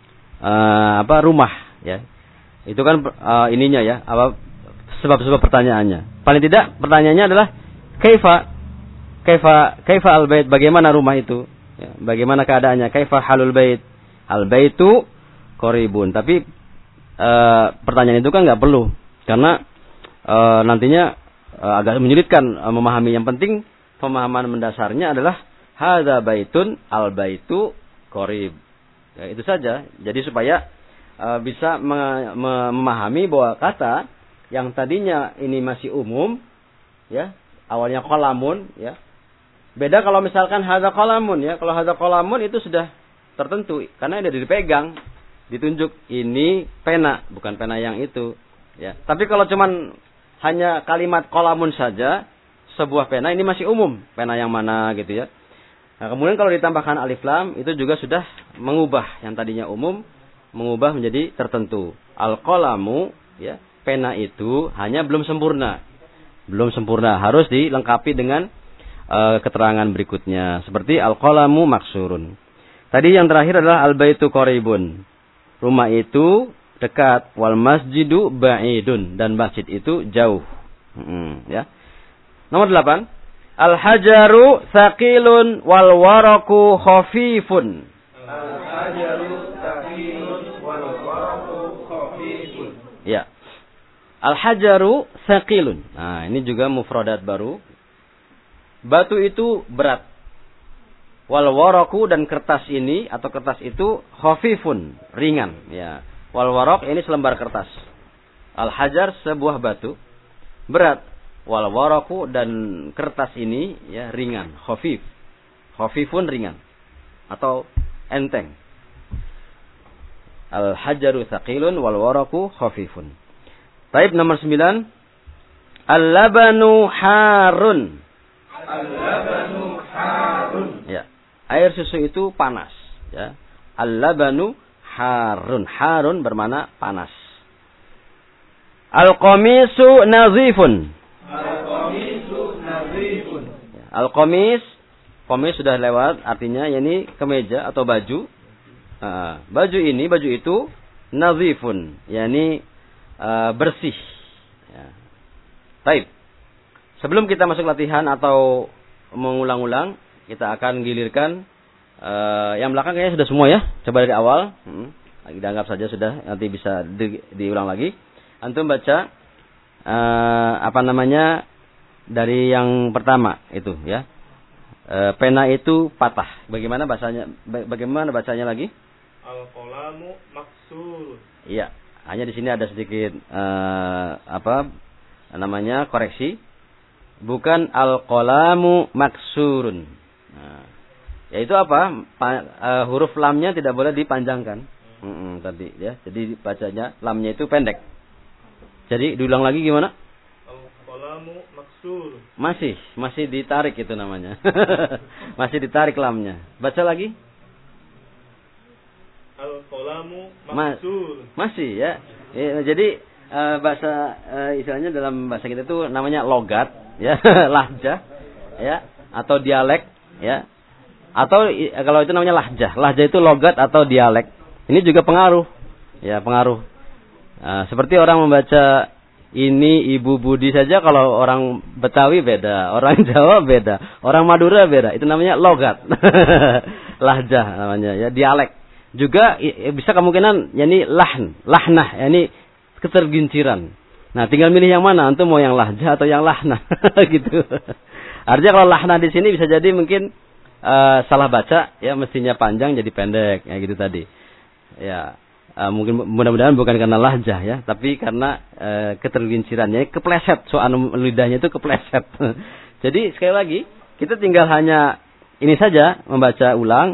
uh, apa rumah, ya. Itu kan uh, ininya ya, apa sebab-sebab pertanyaannya. Paling tidak pertanyaannya adalah kaifa kaifa kaifa al bait, bagaimana rumah itu? Ya, bagaimana keadaannya? Kaifa halul bait? Al baitu qaribun. Tapi e, pertanyaan itu kan nggak perlu, karena e, nantinya e, agak menyulitkan e, memahami. Yang penting pemahaman mendasarnya adalah hadza baitun, al baitu qarib. Ya, itu saja. Jadi supaya e, bisa me, me, memahami bahwa kata yang tadinya ini masih umum, ya, awalnya qalamun, ya. Beda kalau misalkan hadza qalamun, ya. Kalau hadza qalamun itu sudah tertentu karena sudah dipegang, ditunjuk ini pena, bukan pena yang itu, ya. Tapi kalau cuman hanya kalimat qalamun saja, sebuah pena, ini masih umum, pena yang mana gitu, ya. Nah, kemudian kalau ditambahkan alif lam itu juga sudah mengubah yang tadinya umum, mengubah menjadi tertentu. Al qalamu, ya, pena itu hanya belum sempurna. Belum sempurna, harus dilengkapi dengan Uh, keterangan berikutnya seperti al-qalamu maksurun. Tadi yang terakhir adalah al-baitu qaribun. Rumah itu dekat, wal masjidu ba'idun, dan masjid itu jauh. Hmm, ya. Nomor delapan, al-hajaru tsaqilun wal waraku khafifun. Al-hajaru tsaqilun wal waraku khafifun. Ya. Al-hajaru tsaqilun. Nah, ini juga mufradat baru. Batu itu berat. Wal waraku, dan kertas ini atau kertas itu khafifun, ringan, ya. Wal waraq ini selembar kertas. Al hajar sebuah batu berat. Wal waraku, dan kertas ini ya ringan, khafif. Khafifun, ringan atau enteng. Al hajaru tsaqilun wal waraku khafifun. Taib nomor sembilan. Al labanu harun. Al-labanu harun. Ya, air susu itu panas, ya. Al-labanu harun. Harun bermakna panas. Al-qamisu nazifun. Al-qamisu nazifun. Al-qamis, qamis sudah lewat, artinya yakni kemeja atau baju. Uh, baju ini, baju itu nazifun, yakni uh, bersih. Ya. Baik. Sebelum kita masuk latihan atau mengulang-ulang, kita akan gilirkan uh, yang belakang kayaknya sudah semua, ya. Coba dari awal, hmm. lagi dianggap saja sudah, nanti bisa di, diulang lagi. Antum baca uh, apa namanya dari yang pertama itu, ya. Uh, pena itu patah. Bagaimana bacanya? Bagaimana bacanya lagi? Al-qalamu maksur. Iya, hanya di sini ada sedikit uh, apa namanya koreksi. Bukan al-qalamu maksurun. Nah, yaitu apa? Pa, uh, huruf lamnya tidak boleh dipanjangkan. Mm-mm, tadi, ya. Jadi bacanya lamnya itu pendek. Jadi diulang lagi gimana? Al-qalamu maksur. Masih, masih ditarik itu namanya. Masih ditarik lamnya. Baca lagi. Al-qalamu maksur. Masih, ya. ya jadi uh, bahasa uh, istilahnya dalam bahasa kita itu namanya logat. Ya, lahjah, ya, atau dialek, ya, atau kalau itu namanya lahjah. Lahjah itu logat atau dialek. Ini juga pengaruh, ya, pengaruh. Nah, seperti orang membaca ini Ibu Budi saja, kalau orang Betawi beda, orang Jawa beda, orang Madura beda. Itu namanya logat, lahjah namanya, ya, dialek. Juga bisa kemungkinan, yakni lahn, lahnah, yakni keterginciran. Nah, tinggal milih yang mana, antum mau yang lahjah atau yang lahnah, gitu. Artinya kalau lahnah di sini bisa jadi mungkin uh, salah baca, ya, mestinya panjang jadi pendek, ya, gitu tadi. Ya, uh, mungkin mudah-mudahan bukan karena lahjah, ya, tapi karena uh, ketergincirannya, kepleset, soal lidahnya itu kepleset. Jadi sekali lagi kita tinggal hanya ini saja membaca ulang,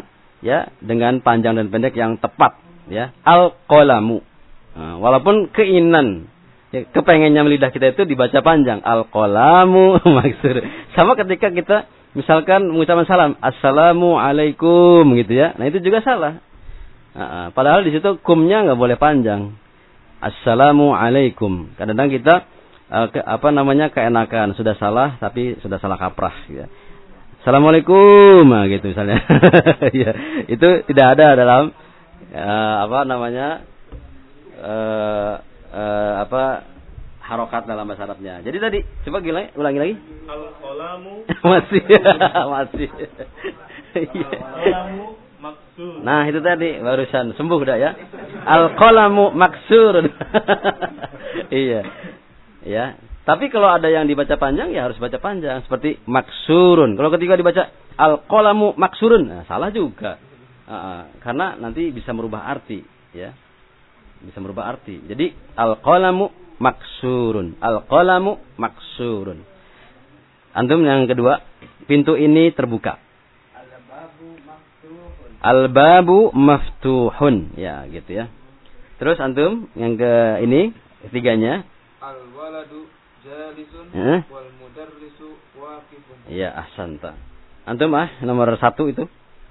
ya dengan panjang dan pendek yang tepat, ya. Al-qalamu. Nah, walaupun keinginan, ya, kepengennya lidah kita itu dibaca panjang, al-qalamu maksur. Sama ketika kita misalkan mengucapkan salam, assalamu alaikum gitu ya. Nah, itu juga salah. Nah, padahal di situ kumnya nggak boleh panjang. Assalamu alaikum. Kadang-kadang kita uh, ke, apa namanya keenakan, sudah salah tapi sudah salah kaprah gitu. Assalamualaikum, nah, gitu misalnya. Ya, itu tidak ada dalam uh, apa namanya uh, uh, apa harokat dalam bahasa Arabnya. Jadi tadi coba gila, ulangi lagi. Al-qalamu masih masih. Al-qalamu maksur. Nah, itu tadi barusan sembuh dah ya. Al-qalamu maksurun. Iya. Ya. Tapi kalau ada yang dibaca panjang ya harus baca panjang seperti maksurun. Kalau ketika dibaca al-qalamu maksurun, nah, salah juga. Uh, karena nanti bisa merubah arti, ya. Bisa merubah arti. Jadi al-qalamu maksurun. Al-qalamu maksurun. Antum yang kedua, pintu ini terbuka. Al-babu maftuhun. Al-babu maftuhun, ya gitu ya. Terus antum yang ke ini ketiganya, Al-waladu jalisun eh? wal mudarrisu waqifun. Iya, ahsanta. Antum ah nomor satu itu.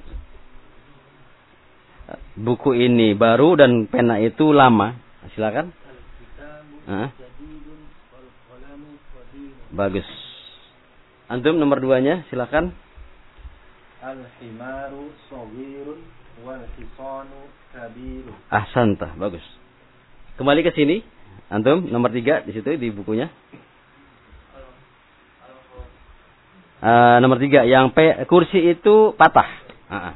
Buku ini baru dan pena itu lama. Silakan. Ah. Bagus. Antum nomor duanya, silakan. Al-himaru shaghirun wal hisanu kabirun. Ahsanta, bagus. Kembali ke sini. Antum nomor tiga di situ di bukunya. Uh, nomor tiga yang P, kursi itu patah. Uh-uh.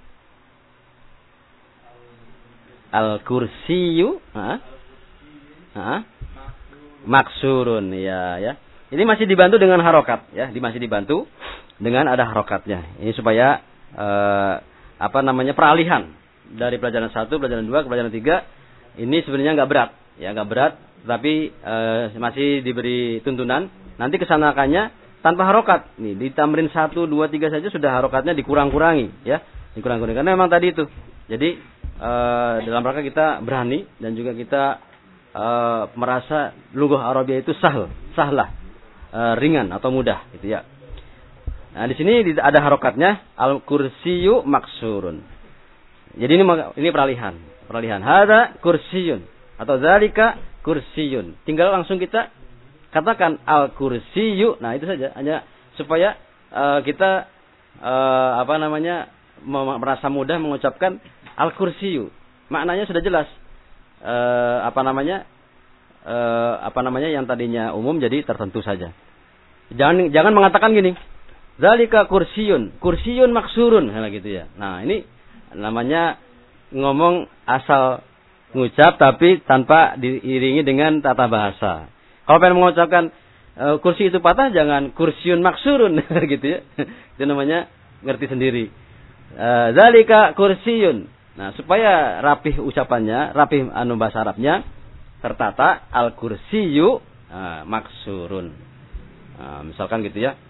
Al-kursiyu, uh-uh. Uh-uh. Maksurun, ya ya. Ini masih dibantu dengan harokat, ya. Ini masih dibantu dengan ada harokatnya. Ini supaya uh, apa namanya peralihan dari pelajaran satu, pelajaran dua ke pelajaran tiga. Ini sebenarnya nggak berat. Ya nggak berat, tapi e, masih diberi tuntunan. Nanti kesanakannya tanpa harokat. Nih di tamrin satu, dua, tiga saja sudah harokatnya dikurang-kurangi, ya, dikurang-kurangi. Karena memang tadi itu. Jadi e, dalam rangka kita berani dan juga kita e, merasa lughah Arabia itu sahl, sahlah, e, ringan atau mudah, gitu ya. Nah di sini ada harokatnya al-kursiyu maksurun. Jadi ini ini peralihan, peralihan. Hada kursiyun. Atau zalika kursiyun. Tinggal langsung kita katakan al-kursiyu. Nah, itu saja. Hanya supaya uh, kita uh, apa namanya merasa mudah mengucapkan al-kursiyu. Maknanya sudah jelas. Uh, apa namanya? Uh, apa namanya yang tadinya umum jadi tertentu saja. Jangan jangan mengatakan gini. Zalika kursiyun. Kursiyun maksurun, nah, gitu ya. Nah, ini namanya ngomong asal ngucap tapi tanpa diiringi dengan tata bahasa. Kalau pengen mengucapkan e, kursi itu patah, jangan kursiun maksurun gitu ya. Itu namanya ngerti sendiri. E, zalika kursiyun. Nah, supaya rapih ucapannya, rapih anu bahasa Arabnya, tertata al-kursiyu e, maksurun. Nah, misalkan gitu ya.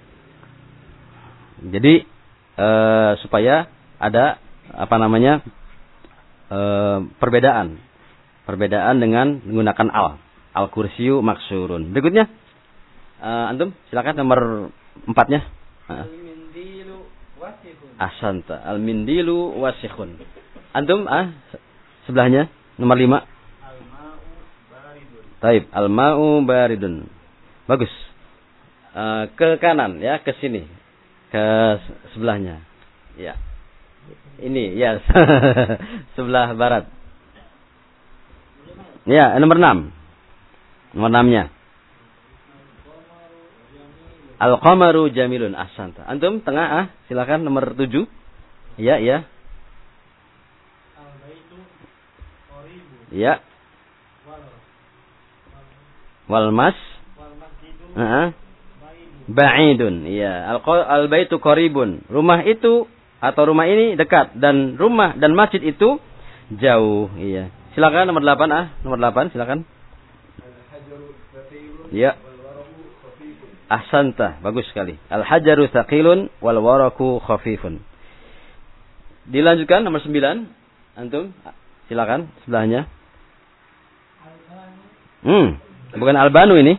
Jadi e, supaya ada apa namanya e, perbedaan. Perbedaan dengan menggunakan al. Al-kursiyu maksurun. Berikutnya. Uh, antum, silakan nomor empatnya. Uh. Al-mindilu wasikhun. Ahsanta. Al-mindilu wasikhun. Antum, ah, sebelahnya. Nomor lima. Al-ma'u baridun. Taib. Al-ma'u baridun. Bagus. Uh, ke kanan, ya, ke sini. Ke sebelahnya. Ya. Ini, ya. Sebelah barat. Ya, nomor enam. Nomor enam-nya. Al-qamaru jamilun. Ahsanta. Antum tengah, ah, silakan nomor tujuh. Ya, ya. Al-baitu qaribun. Ya. Wal mas. Wal masjidu Heeh. baidun. Ba'idun. Iya. Al-baitu qaribun. Rumah itu atau rumah ini dekat dan rumah dan masjid itu jauh. Iya. Silakan nomor delapan, ah, nomor delapan silakan. Ya. Ahsanta, bagus sekali. Al-hajaru thaqilun wal waraku khafifun. Dilanjutkan nomor sembilan. Antum, silakan sebelahnya. Hmm, bukan albanu ini.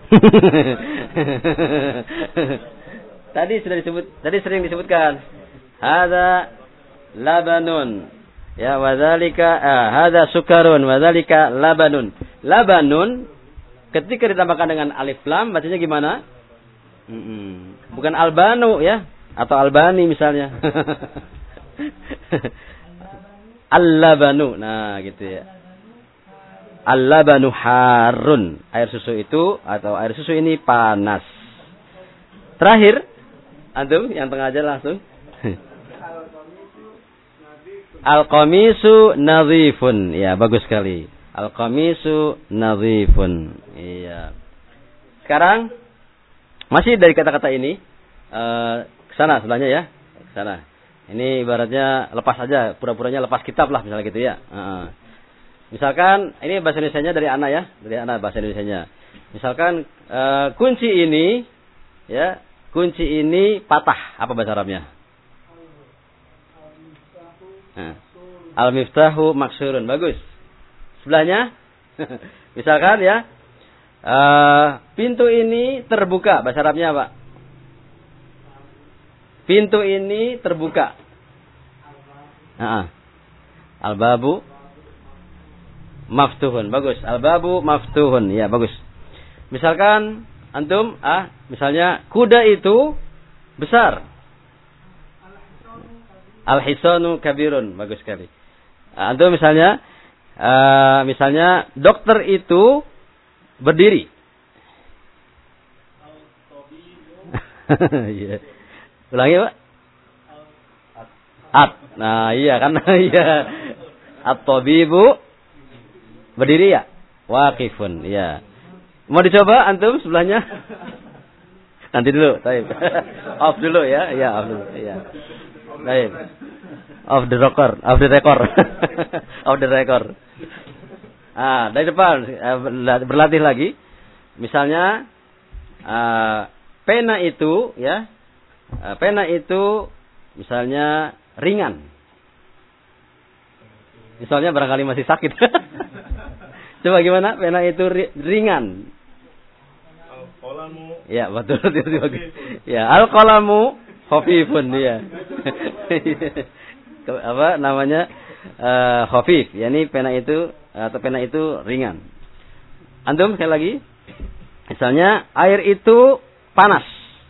Tadi sudah disebut, tadi sering disebutkan. Hadza labanun. Ya, wadzalika ah, hadza sukarun, wadzalika labanun. Labanun ketika ditambahkan dengan alif lam bacanya gimana? Hmm, bukan albanu ya, atau albani misalnya. Al-labanu. Nah, gitu ya. Al-labanu harun. Air susu itu atau air susu ini panas. Terakhir, antum yang tengah aja langsung. Al-qamisu nadhifun. Ya, bagus sekali. Al-qamisu nadhifun. Iya. Sekarang masih dari kata-kata ini uh, ke sana sebelahnya ya. Ke sana. Ini ibaratnya lepas saja, pura-puranya lepas kitab lah misalnya gitu ya. Uh, misalkan ini bahasa Indonesianya dari Ana ya, dari Ana bahasa Indonesianya. Misalkan uh, kunci ini ya, kunci ini patah, apa bahasa Arabnya? Uh, Al-miftahu maksurun, bagus. Sebelahnya misalkan ya, uh, pintu ini terbuka, bahasa Arabnya apa? Pintu ini terbuka. Nah, al-babu maftuhun. Bagus. Al-babu maftuhun. Ya, bagus. Misalkan antum, ah, misalnya kuda itu besar. Al-hisanu kabirun. Bagus sekali. Antum misalnya, uh, misalnya dokter itu berdiri. Iya. Ulangi, Pak. At. Nah, iya kan? Iya. At-tabibu berdiri ya? Waqifun, iya. Mau dicoba antum sebelahnya? Nanti dulu, baik. Off dulu ya. Iya, off dulu. Iya. Baik. Off the record, off the record. Off the record. Ah, dari depan berlatih lagi. Misalnya uh, pena itu ya. Pena itu misalnya ringan. Misalnya barangkali masih sakit. Coba gimana? Pena itu ringan. Al-qalamu. Ya, betul itu bagus. Ya, al-qalamu khafifun dia. Apa namanya? Uh, khafif. Yani pena itu atau pena itu ringan. Antum sekali lagi. Misalnya air itu panas.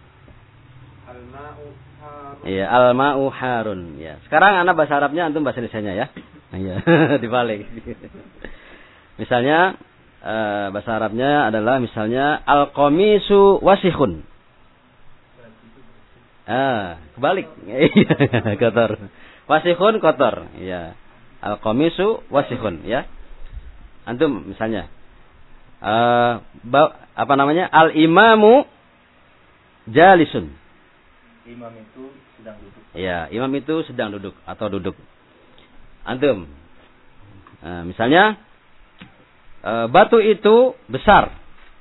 Iya, al-ma'u harun. Ya. Sekarang anak bahasa Arabnya, antum bahasa Indonesianya ya. Iya, dibalik. Misalnya uh, bahasa Arabnya adalah misalnya al-qamisu wasihun. Ah, kebalik. Kotor. Wasihun kotor. Iya. Al-qamisu wasihun ya. Antum misalnya uh, apa namanya? Al-imamu jalisun. Imam itu sedang duduk. Ya, imam itu sedang duduk atau duduk. Antum, nah, misalnya uh, batu itu besar.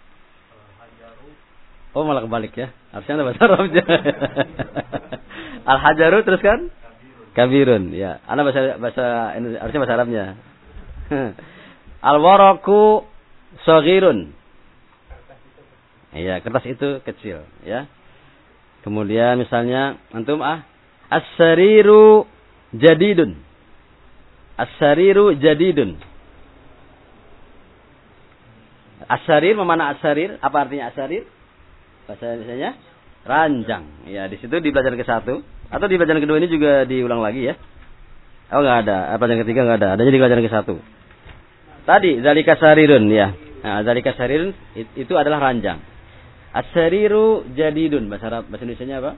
Oh malah kebalik ya. Harusnya ada bahasa Arabnya. Al-hajaru terus kan? Kabirun. Ya, ana bahasa bahasa harusnya bahasa Arabnya. Al-waraku shaghirun. Iya, kertas itu kecil, ya. Kemudian misalnya antum ah as-sariru jadidun. As-sariru jadidun. As-sarir mana as-sarir? Apa artinya as-sarir? Bahasa Indonesianya ranjang. Ya, di situ di pelajaran ke satu atau di pelajaran kedua ini juga diulang lagi ya. Oh enggak ada. Pelajaran ketiga enggak ada. Adanya di pelajaran ke satu. Tadi zalika sarirun ya. Nah, zalika sarirun itu adalah ranjang. As-sariru jadidun. Bahasa Arab, bahasa Indonesianya apa?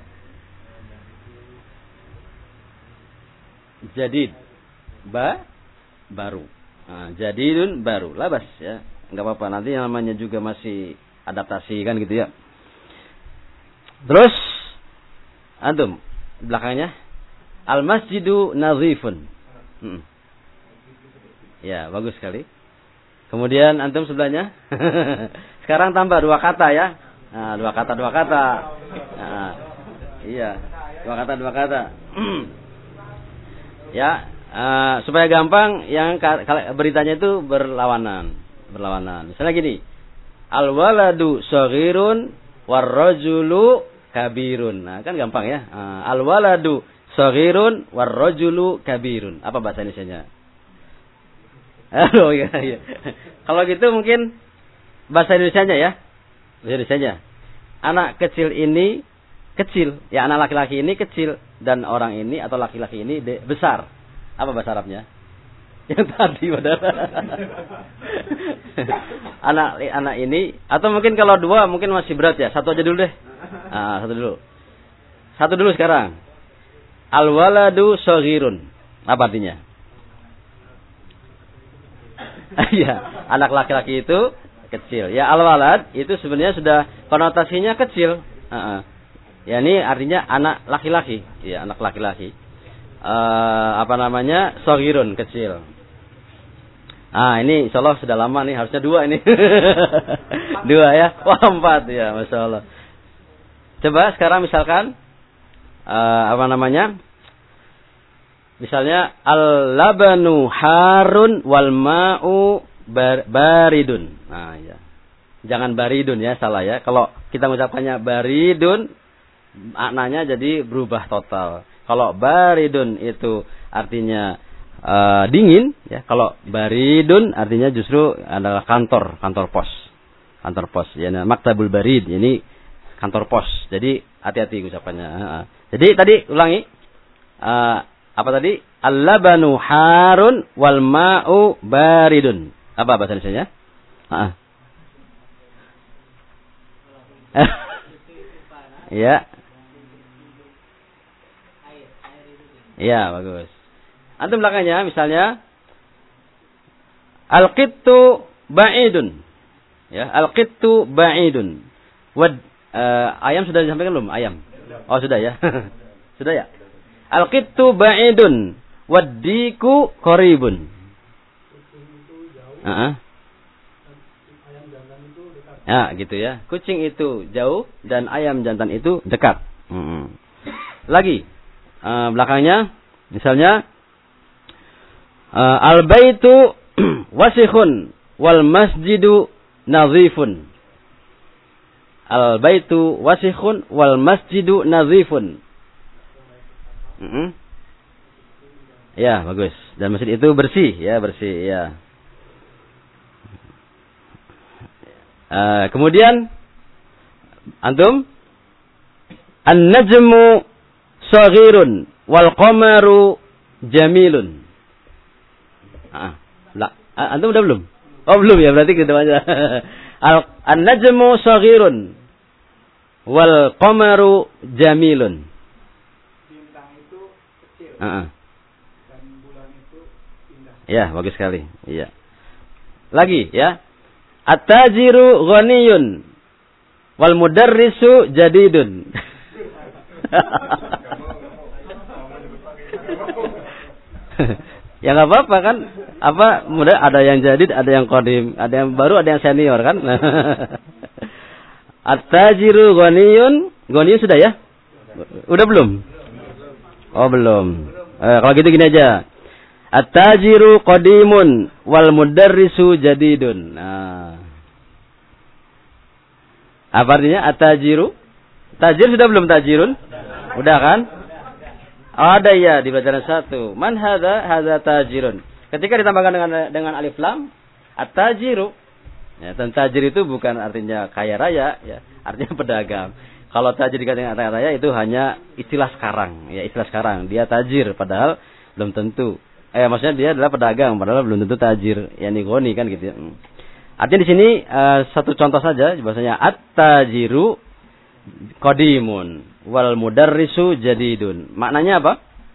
Jadid. Ba baru. Nah, jadidun baru. Labas ya. Enggak apa-apa. Nanti yang namanya juga masih adaptasi kan gitu ya. Terus antum belakangnya al-masjidu nadhifun. Hmm. Ya, bagus sekali. Kemudian antum sebelahnya. Sekarang tambah dua kata ya. Nah, dua kata dua kata. Nah, iya, dua kata dua kata. Ya, uh, supaya gampang yang beritanya itu berlawanan, berlawanan. Misalnya gini, al-waladu shaghirun war-rajulu kabirun. Nah, kan gampang ya. Uh, al-waladu shaghirun war-rajulu kabirun. Apa bahasa Indonesianya? Oh iya, iya. Kalau gitu mungkin bahasa Indonesianya ya. Bahasa Indonesianya. Anak kecil ini kecil, ya anak laki-laki ini kecil dan orang ini atau laki-laki ini de- besar. Apa bahasa Arabnya? Yang tadi padahal. anak anak ini atau mungkin kalau dua mungkin masih berat ya. Satu aja dulu deh. Ah, satu dulu. Satu dulu sekarang. Al-waladu shaghirun. Apa artinya? Iya, anak laki-laki itu kecil. Ya al-walad itu sebenarnya sudah konotasinya kecil. Uh-uh. Ya ini artinya anak laki-laki. Ya anak laki-laki. Uh, apa namanya? Shaghirun, kecil. Ah ini insyaallah sudah lama nih, harusnya dua ini. Dua ya, wah empat ya, masya Allah. Coba sekarang misalkan uh, apa namanya? Misalnya al-labanu harun wal ma'u bar, baridun. Nah ya. Jangan baridun ya, salah ya. Kalau kita mengucapkannya baridun maknanya jadi berubah total. Kalau baridun itu artinya uh, dingin ya. Kalau baridun artinya justru adalah kantor, kantor pos. Kantor pos ya, nah, maktabul barid ini kantor pos. Jadi hati-hati ucapannya. Jadi tadi ulangi. Uh, Apa tadi? Al-labanu harun wal ma'u baridun. Apa bahasa Indonesianya? Heeh. Ya. Ya, bagus. Antum belakangnya misalnya al-qittu ba'idun. Ya, al-qittu ba'idun. Wad uh, ayam sudah disampaikan belum? Ayam. Oh, sudah ya. Sudah ya? Al-qittu ba'idun wad-diku qaribun. Heeh. Ya, gitu ya. Kucing itu jauh dan ayam jantan itu dekat. Hmm. Lagi uh, belakangnya misalnya uh, al-baitu wasikhun wal masjidu nadhifun. Al-baitu wasikhun wal masjidu nadhifun. Mm-hmm. Ya, bagus. Dan masjid itu bersih, ya, bersih, ya. Uh, kemudian antum an-najmu shaghirun wal qamaru jamilun. Ah, la, antum udah belum? Oh, belum ya, berarti gitu aja. An-najmu shaghirun wal qamaru jamilun. Uh-uh. Dan bulan itu indah. Ya, bagus sekali. Iya. Lagi ya. At-tajiru ghaniyun wal mudarrisu jadidun. Ya enggak apa-apa kan? Apa mudah ada yang jadid, ada yang qadim, ada yang baru, ada yang senior kan? At-tajiru ghaniyun, ghaniyun sudah ya? Udah belum? Oh belum. Eh, kalau gitu gini aja. At-tajiru qadimun wal mudarrisu jadidun. Nah. Apa artinya at-tajiru? Tajir sudah belum tajirun? Udah kan? Oh, ada ya di pelajaran satu. Man hadza? Hadza tajirun. Ketika ditambahkan dengan dengan alif lam, at-tajiru. Ya, dan tajir itu bukan artinya kaya raya, ya, artinya pedagang. Kalau tajir dikatakan kaya raya itu hanya istilah sekarang, ya istilah sekarang. Dia tajir padahal belum tentu. Eh maksudnya dia adalah pedagang padahal belum tentu tajir. Ya nigoni kan gitu ya. Artinya di sini uh, satu contoh saja bahasanya at-tajiru qadimun wal mudarrisu jadidun. Maknanya apa?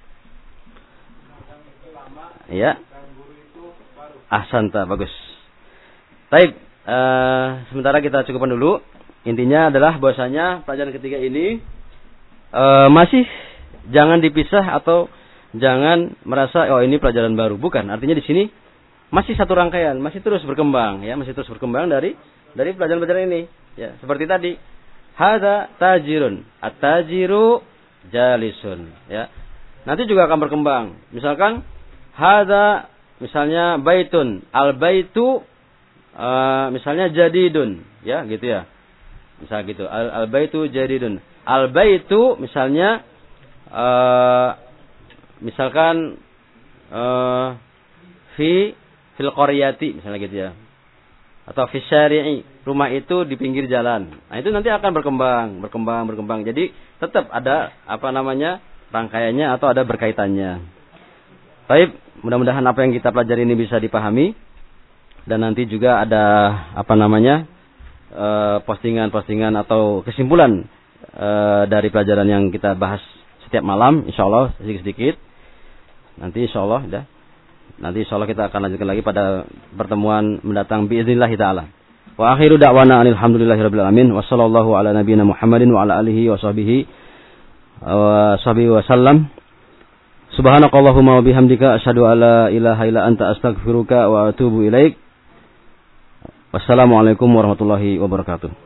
Ya. Ahsanta, bagus. Baik, uh, sementara kita cukupkan dulu. Intinya adalah bahwasanya pelajaran ketiga ini e, masih jangan dipisah atau jangan merasa oh ini pelajaran baru. Bukan, artinya di sini masih satu rangkaian, masih terus berkembang ya, masih terus berkembang dari dari pelajaran-pelajaran ini. Ya, seperti tadi. Hadza tajirun, at-tajiru jalisun, ya. nanti juga akan berkembang. Misalkan hadza misalnya baitun, al baitu uh, misalnya jadidun, ya gitu ya. Misal gitu, al, al baitu jadidun. Al baitu misalnya uh, misalkan uh, fi fil qaryati misalnya gitu ya. Atau fi syari'i, rumah itu di pinggir jalan. Nah, itu nanti akan berkembang, berkembang, berkembang. Jadi tetap ada apa namanya? Rangkaiannya atau ada berkaitannya. Baik, mudah-mudahan apa yang kita pelajari ini bisa dipahami dan nanti juga ada apa namanya? Uh, postingan-postingan atau kesimpulan uh, dari pelajaran yang kita bahas setiap malam, insyaallah sedikit-sedikit. Nanti insyaallah ya. Nanti insyaallah kita akan lanjutkan lagi pada pertemuan mendatang biiznillah taala. Wa akhiru da'wana alhamdulillahirabbil alamin wa sallallahu ala nabiyyina Muhammadin wa ala alihi wa sahbihi wa sahbihi wasallam. Subhanakallahumma wa bihamdika asyhadu an la ilaha illa anta astaghfiruka wa atubu ilaik. Wassalamualaikum warahmatullahi wabarakatuh.